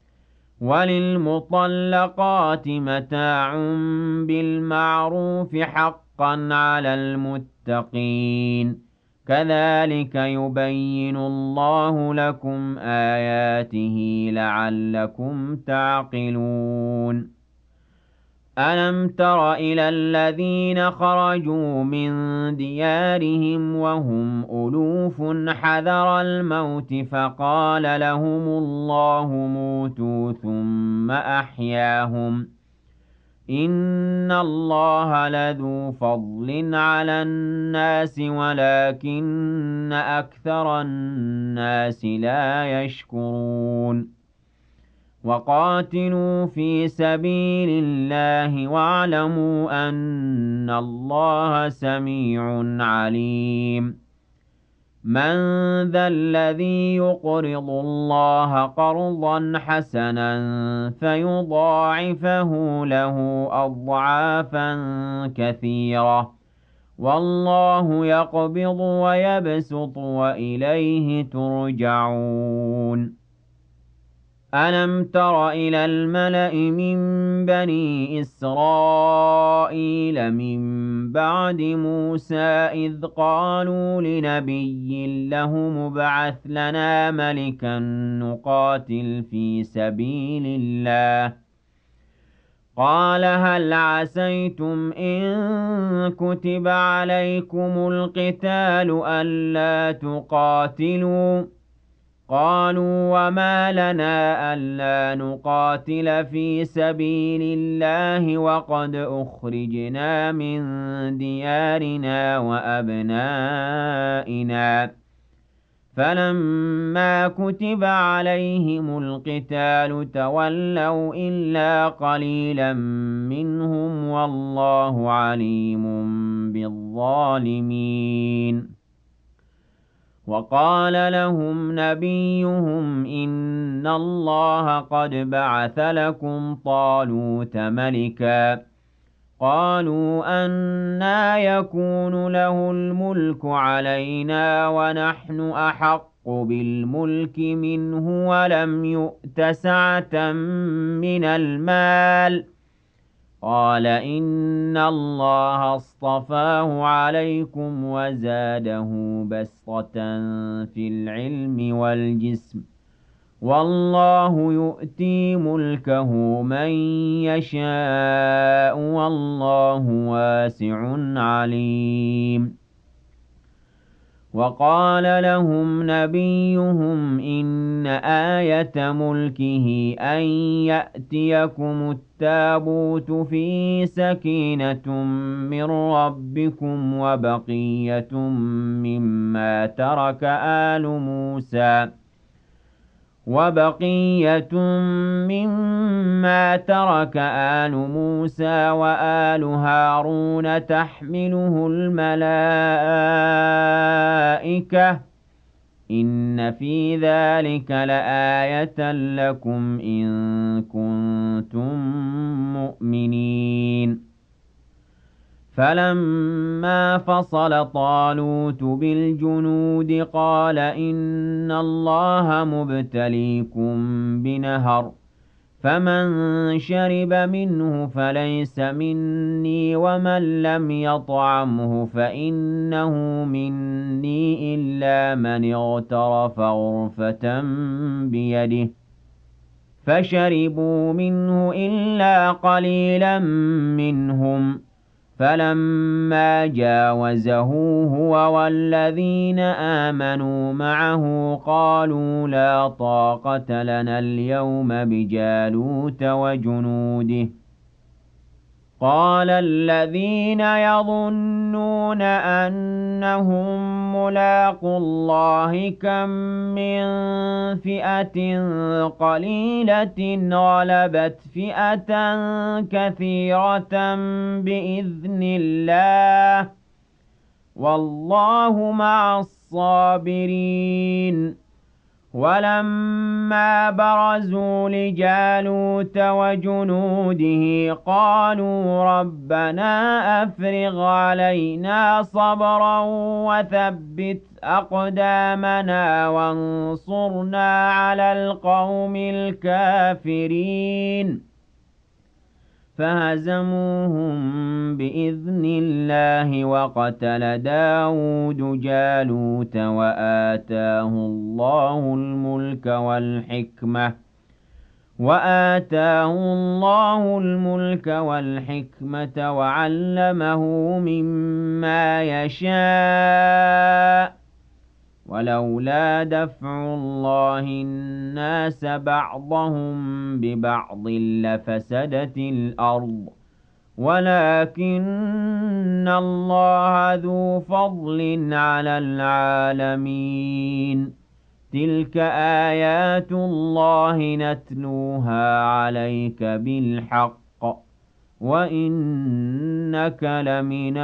وللمطلقات متاع بالمعروف حقا على المتقين كذلك يبين الله لكم آياته لعلكم تعقلون ألم تر إلى الذين خرجوا من ديارهم وهم ألوف حذر الموت فقال لهم الله موتوا ثم أحياهم إن الله لذو فضل على الناس ولكن أكثر الناس لا يشكرون وقاتلوا في سبيل الله واعلموا أن الله سميع عليم من ذا الذي يقرض الله قرضا حسنا فيضاعفه له أضعافا كثيرة والله يقبض ويبسط وإليه ترجعون ألم تر إلى الملأ من بني إسرائيل من بعد موسى إذ قالوا لنبي له مبعث لنا ملكا نقاتل في سبيل الله قال هل عسيتم إن كتب عليكم القتال ألا تقاتلوا قالوا وما لنا ألا نقاتل في سبيل الله وقد أخرجنا من ديارنا وأبنائنا فلما كتب عليهم القتال تولوا إلا قليلا منهم والله عليم بالظالمين وقال لهم نبيهم إن الله قد بعث لكم طالوت ملكا قالوا أنى يكون له الملك علينا ونحن أحق بالملك منه ولم يؤت سعة من المال قال إن الله اصطفاه عليكم وزاده بسطة في العلم والجسم والله يؤتي ملكه من يشاء والله واسع عليم وقال لهم نبيهم إن آية ملكه أن يأتيكم التابوت فيه سكينة من ربكم وبقية مما ترك آل موسى وآل هارون تحمله الملائكة إن في ذلك لآية لكم إن كنتم مؤمنين فلما فصل طالوت بالجنود قال إن الله مبتليكم بنهر فمن شرب منه فليس مني ومن لم يطعمه فإنه مني إلا من اغترف غرفة بيده فشربوا منه إلا قليلا منهم فلما جاوزه هو والذين آمنوا معه قالوا لا طاقة لنا اليوم بجالوت وجنوده قال الذين يظنون أنهم ملاقو الله كم من فئة قليلة غلبت فئة كثيرة بإذن الله والله مع الصابرين ولما برزوا لجالوت وجنوده قالوا ربنا أفرغ علينا صبرا وثبت أقدامنا وانصرنا على القوم الكافرين فهزموهم بإذن الله وقتل داود جالوت وآتاه الله الملك والحكمة وعلمه مما يشاء ولولا دفع الله الناس بعضهم ببعض لفسدت الأرض ولكن الله ذو فضل على العالمين تلك آيات الله نتلوها عليك بالحق وإنك لمن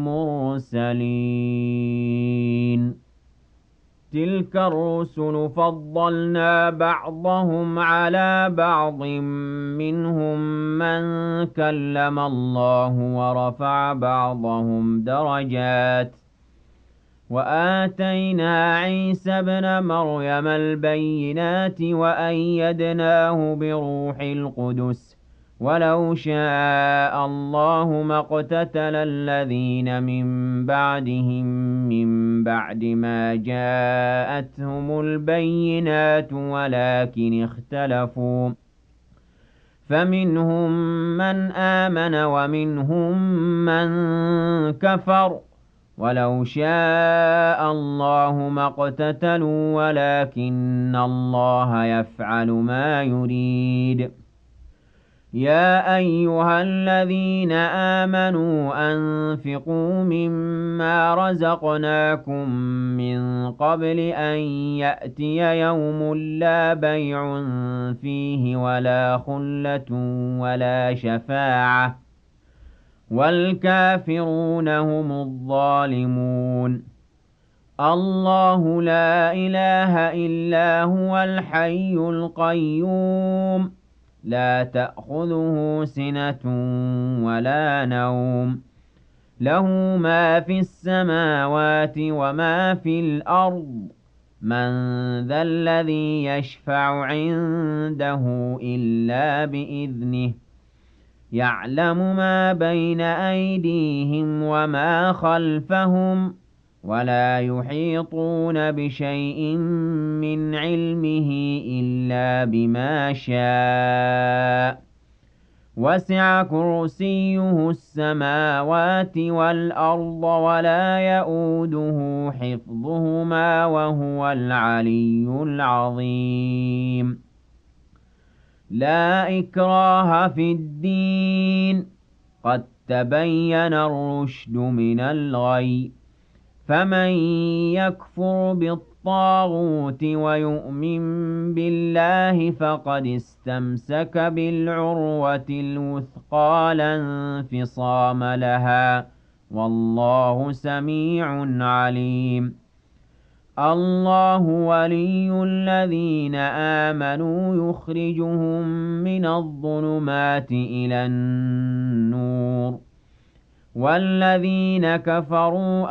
المرسلين تلك الرسل فضلنا بعضهم على بعض منهم من كلم الله ورفع بعضهم درجات وآتينا عيسى ابن مريم البينات وأيدناه بروح القدس ولو شاء الله ما اقتتل الذين من بعدهم من بعد ما جاءتهم البينات ولكن اختلفوا فمنهم من آمن ومنهم من كفر ولو شاء الله ما اقتتلوا ولكن الله يفعل ما يريد يا أيها الذين آمنوا أنفقوا مما رزقناكم من قبل أن يأتي يوم لا بيع فيه ولا خلة ولا شفاعة والكافرون هم الظالمون الله لا إله إلا هو الحي القيوم لا تأخذه سنة ولا نوم له ما في السماوات وما في الأرض من ذا الذي يشفع عنده إلا بإذنه يعلم ما بين أيديهم وما خلفهم ولا يحيطون بشيء من علمه إلا بما شاء وسع كرسيه السماوات والأرض ولا يئوده حفظهما وهو العلي العظيم لا إكراه في الدين قد تبين الرشد من الغي فمن يكفر بالطاغوت ويؤمن بالله فقد استمسك بالعروة الوثقى لا انفصام لها والله سميع عليم الله ولي الذين آمنوا يخرجهم من الظلمات إلى النور والذين كفروا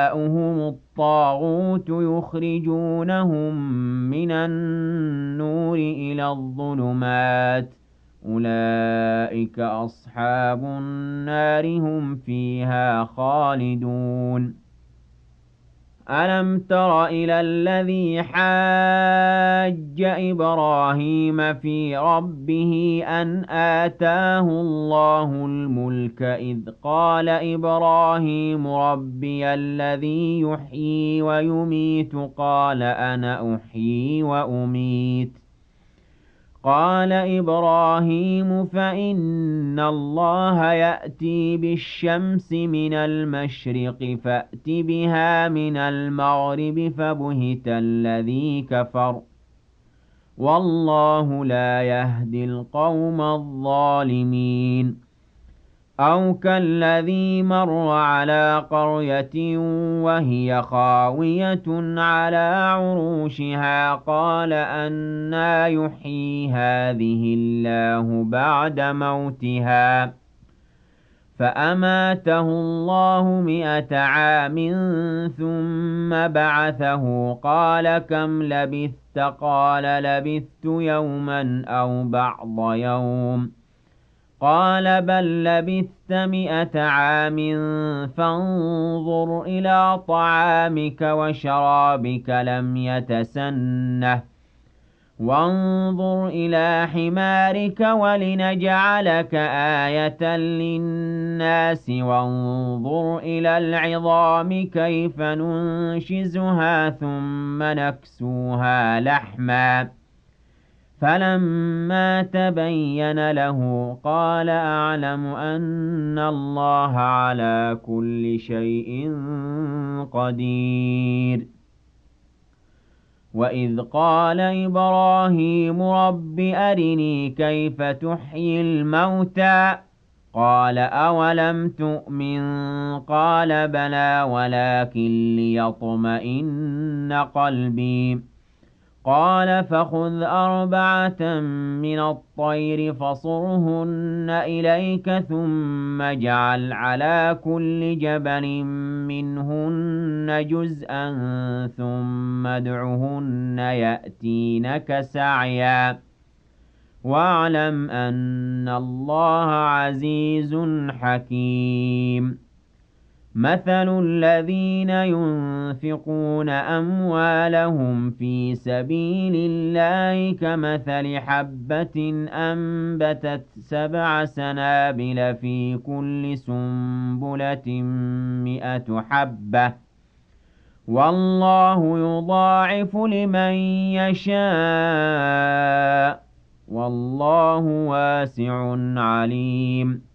أولياؤهم الطاغوت يخرجونهم من النور إلى الظلمات أولئك أصحاب النار هم فيها خالدون ألم تر إلى الذي حاج إبراهيم في ربه أن آتاه الله الملك إذ قال إبراهيم ربي الذي يحيي ويميت قال أنا أحيي وأميت قال إبراهيم فإن الله يأتي بالشمس من المشرق فأت بها من المغرب فبهت الذي كفر والله لا يهدي القوم الظالمين أو كالذي مر على قرية وهي خاوية على عروشها قال أنى يحيي هذه الله بعد موتها فأماته الله 100 عام ثم بعثه قال كم لبثت قال لبثت يوما أو بعض يوم قال بل لبثت 100 عام فانظر إلى طعامك وشرابك لم يتسنه وانظر إلى حمارك ولنجعلك آية للناس وانظر إلى العظام كيف ننشزها ثم نكسوها لحما فلما تبين له قال أعلم أن الله على كل شيء قدير وإذ قال إبراهيم رب أرني كيف تحيي الموتى قال أولم تؤمن قال بلى ولكن ليطمئن قلبي قال فخذ 4 من الطير فصرهن إليك ثم اجعل على كل جبل منهن جزءا ثم ادعهن يأتينك سعيا واعلم أن الله عزيز حكيم مثل الذين ينفقون أموالهم في سبيل الله كمثل حبة أنبتت 7 سنابل في كل سنبلة 100 حبة والله يضاعف لمن يشاء والله واسع عليم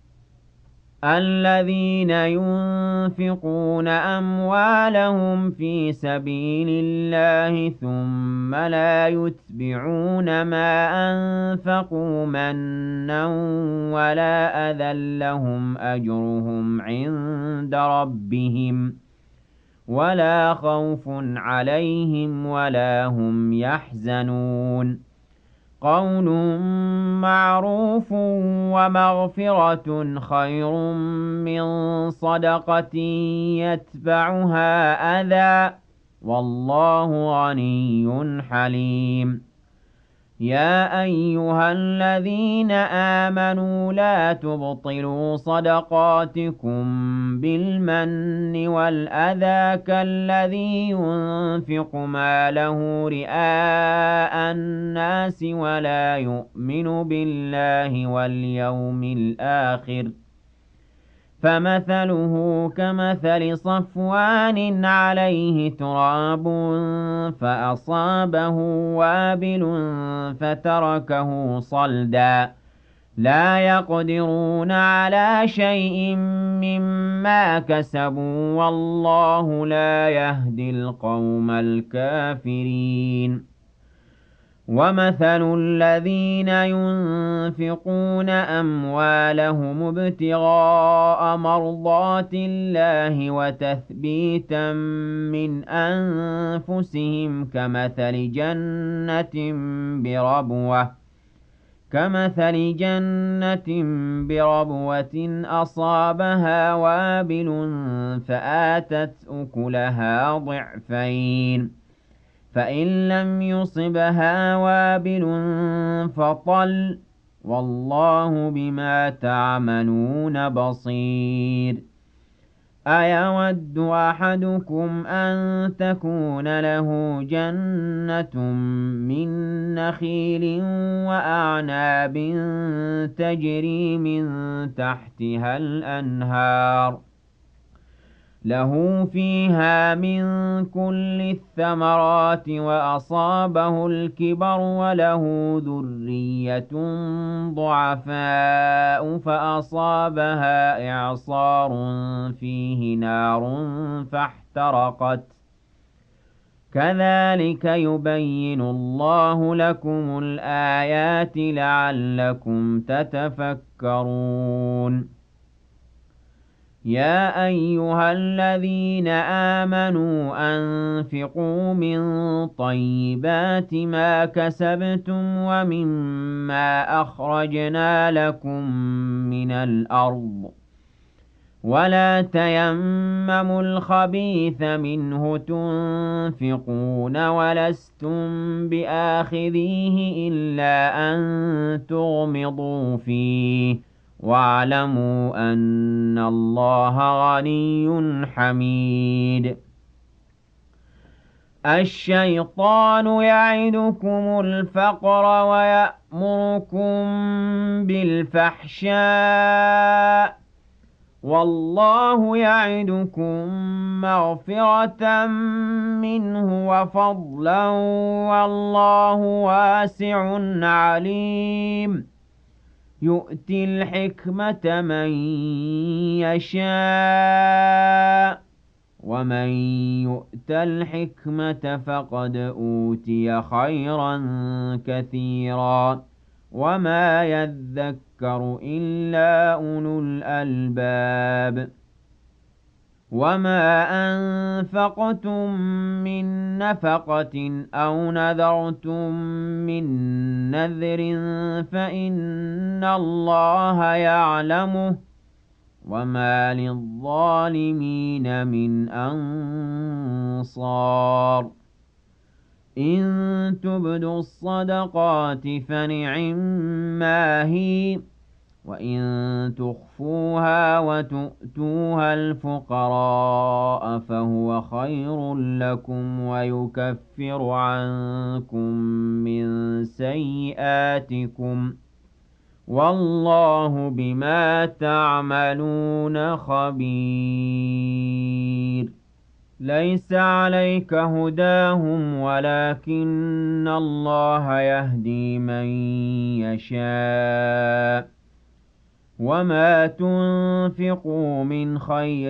الذين ينفقون أموالهم في سبيل الله ثم لا يتبعون ما أنفقوا منا ولا أذى لهم أجرهم عند ربهم ولا خوف عليهم ولا هم يحزنون قول معروف ومغفرة خير من صدقة يتبعها أذى والله غني حليم يا أيها الذين آمنوا لا تبطلوا صدقاتكم بالمن والأذى كالذي ينفق ماله رئاء الناس ولا يؤمن بالله واليوم الآخر فمثله كمثل صفوان عليه تراب فأصابه وابل فتركه صلدا لا يقدرون على شيء مما كسبوا والله لا يهدي القوم الكافرين ومثل الذين ينفقون أموالهم ابتغاء مرضات الله وتثبيتا من أنفسهم كمثل جنة بربوة أصابها وابل فآتت أكلها ضعفين فإن لم يصبها وابل فطل والله بما تعملون بصير أيود أحدكم أن تكون له جنة من نخيل وأعناب تجري من تحتها الأنهار له فيها من كل الثمرات وأصابه الكبر وله ذرية ضعفاء فأصابها إعصار فيه نار فاحترقت كذلك يبين الله لكم الآيات لعلكم تتفكرون يا أيها الذين آمنوا أنفقوا من طيبات ما كسبتم ومما أخرجنا لكم من الأرض ولا تيمموا الخبيث منه تنفقون ولستم بآخذيه إلا أن تغمضوا فيه واعلموا أن الله غني حميد الشيطان يعدكم الفقر ويأمركم بالفحشاء والله يعدكم مغفرة منه وفضلا والله واسع عليم يؤتي الحكمة من يشاء ومن يؤت الحكمة فقد أوتي خيرا كثيرا وما يذكر إلا أولو الألباب وما أنفقتم من نفقة أو نذرتم من نذر فإن الله يعلمه وما للظالمين من أنصار إن تبدوا الصدقات فنعما هي وإن تخفوها وتؤتوها الفقراء فهو خير لكم ويكفر عنكم من سيئاتكم والله بما تعملون خبير ليس عليك هداهم ولكن الله يهدي من يشاء وما تنفقوا من خير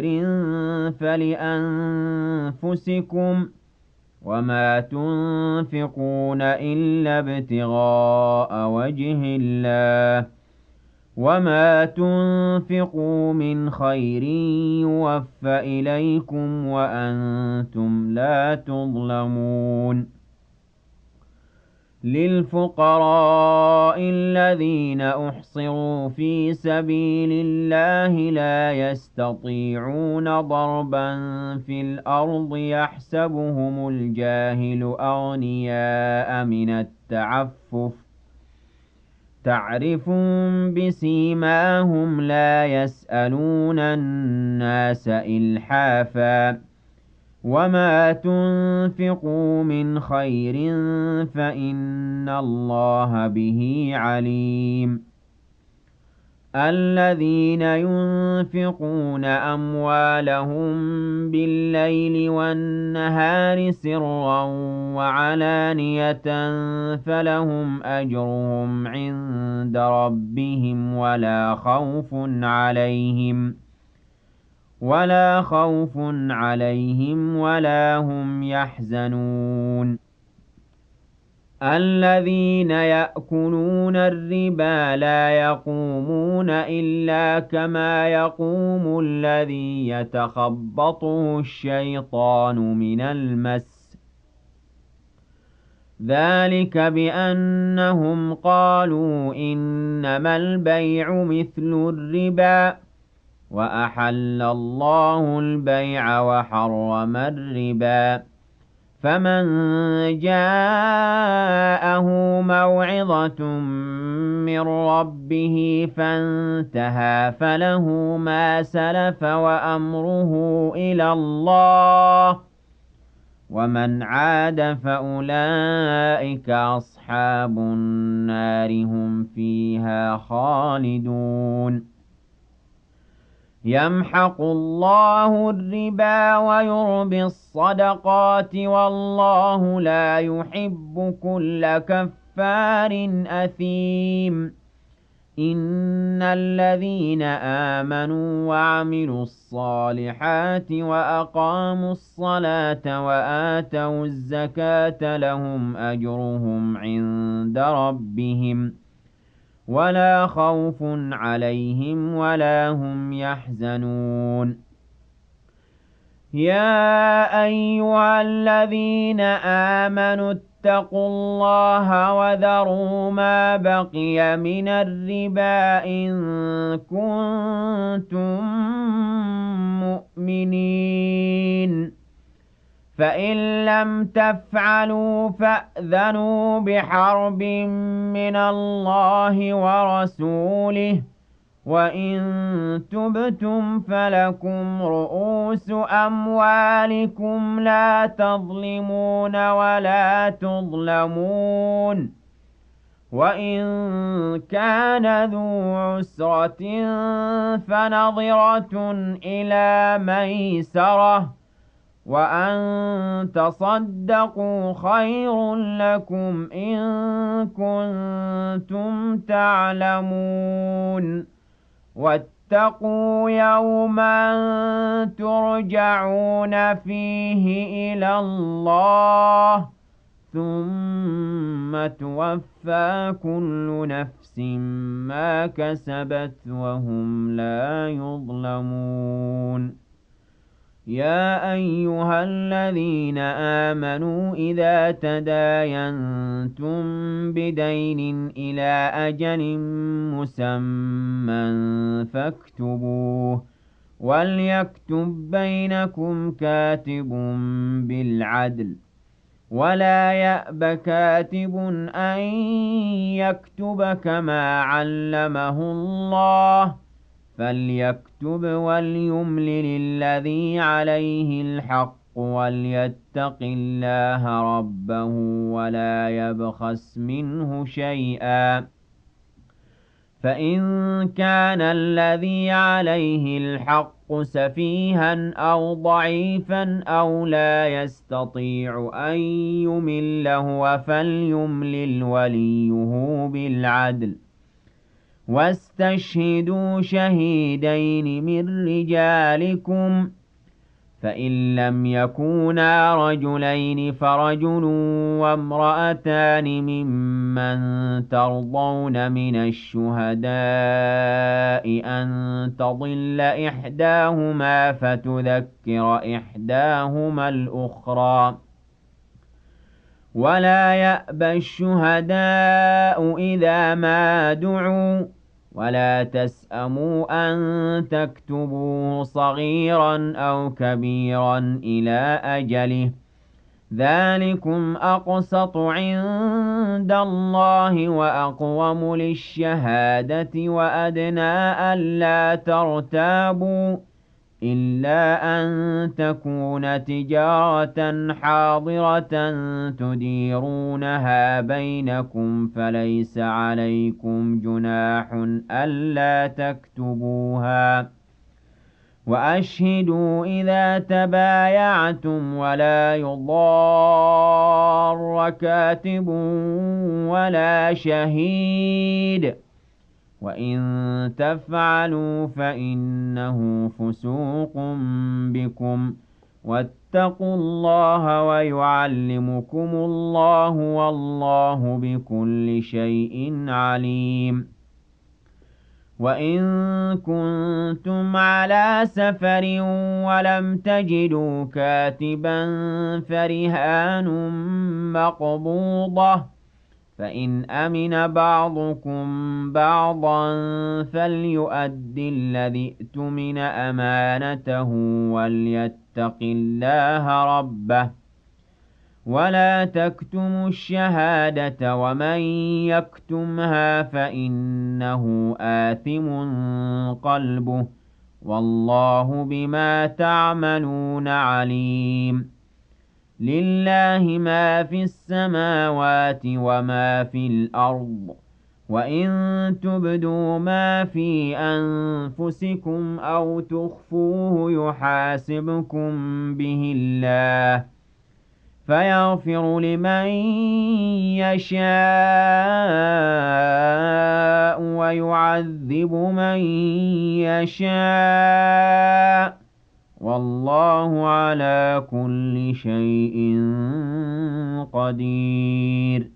فلأنفسكم وما تنفقون إلا ابتغاء وجه الله وما تنفقوا من خير يوفى إليكم وأنتم لا تظلمون للفقراء الذين أحصروا في سبيل الله لا يستطيعون ضربا في الأرض يحسبهم الجاهل أغنياء من التعفف تعرفهم بسيماهم لا يسألون الناس إلحافا وما تنفقوا من خير فإن الله به عليم الذين ينفقون أموالهم بالليل والنهار سرا وعلانية فلهم أجرهم عند ربهم ولا خوف عليهم ولا هم يحزنون الذين يأكلون الربا لا يقومون إلا كما يقوم الذي يتخبطه الشيطان من المس ذلك بأنهم قالوا إنما البيع مثل الربا وأحل الله البيع وحرم الربا فمن جاءه موعظة من ربه فانتهى فله ما سلف وأمره إلى الله، ومن عاد فأولئك أصحاب النار هم فيها خالدون. يمحق الله الربا ويربي الصدقات والله لا يحب كل كفار أثيم. إن الذين آمنوا وعملوا الصالحات وأقاموا الصلاة وآتوا الزكاة لهم أجرهم عند ربهم ولا خوف عليهم ولا هم يحزنون. يا أيها الذين آمنوا اتقوا الله وذروا ما بقي من الربا إن كنتم مؤمنين، فإن لم تفعلوا فأذنوا بحرب من الله ورسوله، وإن تبتم فلكم رؤوس أموالكم لا تظلمون ولا تظلمون. وإن كان ذو عسرة فنظرة إلى ميسرة، وأن تصدقوا خير لكم إن كنتم تعلمون. واتقوا يوما ترجعون فيه إلى الله ثم توفى كل نفس ما كسبت وهم لا يظلمون. يا أيها الذين آمنوا إذا تداينتم بدين إلى أجل مسمى فاكتبوه، وليكتب بينكم كاتب بالعدل، ولا يأب كاتب أن يكتب كما علمه الله، فليكتب وليملل الذي عليه الحق وليتق الله ربه ولا يبخس منه شيئا، فإن كان الذي عليه الحق سفيها أو ضعيفا أو لا يستطيع أن يمل هو فليملل وليه بالعدل، واستشهدوا شهيدين من رجالكم، فإن لم يكونا رجلين فرجل وامرأتان ممن ترضون من الشهداء أن تضل إحداهما فتذكر إحداهما الأخرى، ولا يأبى الشهداء إذا ما دعوا، ولا تسأموا أن تكتبوه صغيرا أو كبيرا إلى أجله، ذلكم أقسط عند الله وأقوم للشهادة وأدنى ألا ترتابوا، إلا أن تكون تجارة حاضرة تديرونها بينكم فليس عليكم جناح ألا تكتبوها، وأشهدوا إذا تبايعتم ولا يضار كاتب ولا شهيد، وإن تفعلوا فإنه فسوق بكم، واتقوا الله ويعلمكم الله والله بكل شيء عليم. وإن كنتم على سفر ولم تجدوا كاتبا فرهان مقبوضة، فإن أمن بعضكم بعضا فليؤد الذي اؤتمن أمانته وليتق الله ربه، ولا تكتموا الشهادة ومن يكتمها فإنه آثم قلبه والله بما تعملون عليم لله ما في السماوات وما في الأرض وإن تبدوا ما في أنفسكم أو تخفوه يحاسبكم به الله فيغفر لمن يشاء ويعذب من يشاء والله على كل شيء قدير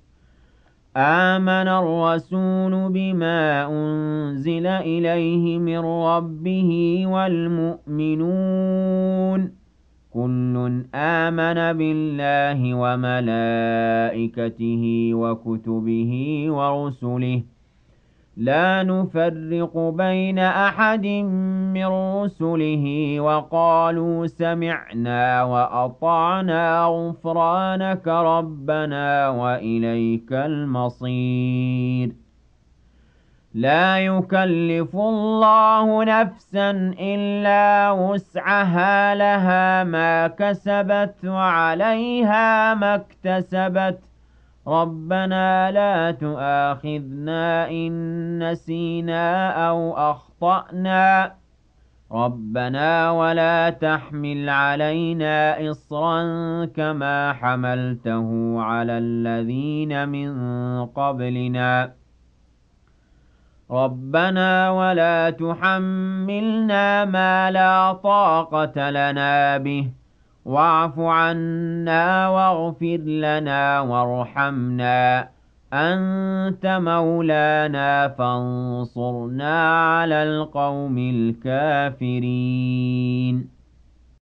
آمن الرسول بما أنزل إليه من ربه والمؤمنون كل آمن بالله وملائكته وكتبه ورسله لا نفرق بين أحد من رسله وقالوا سمعنا وأطعنا غفرانك ربنا وإليك المصير لا يكلف الله نفسا إلا وسعها لها ما كسبت وعليها ما اكتسبت ربنا لا تؤاخذنا إن نسينا أو أخطأنا ربنا ولا تحمل علينا إصرا كما حملته على الذين من قبلنا ربنا ولا تحملنا ما لا طاقة لنا به واعف عنا واغفر لنا وارحمنا أنت مولانا فانصرنا على القوم الكافرين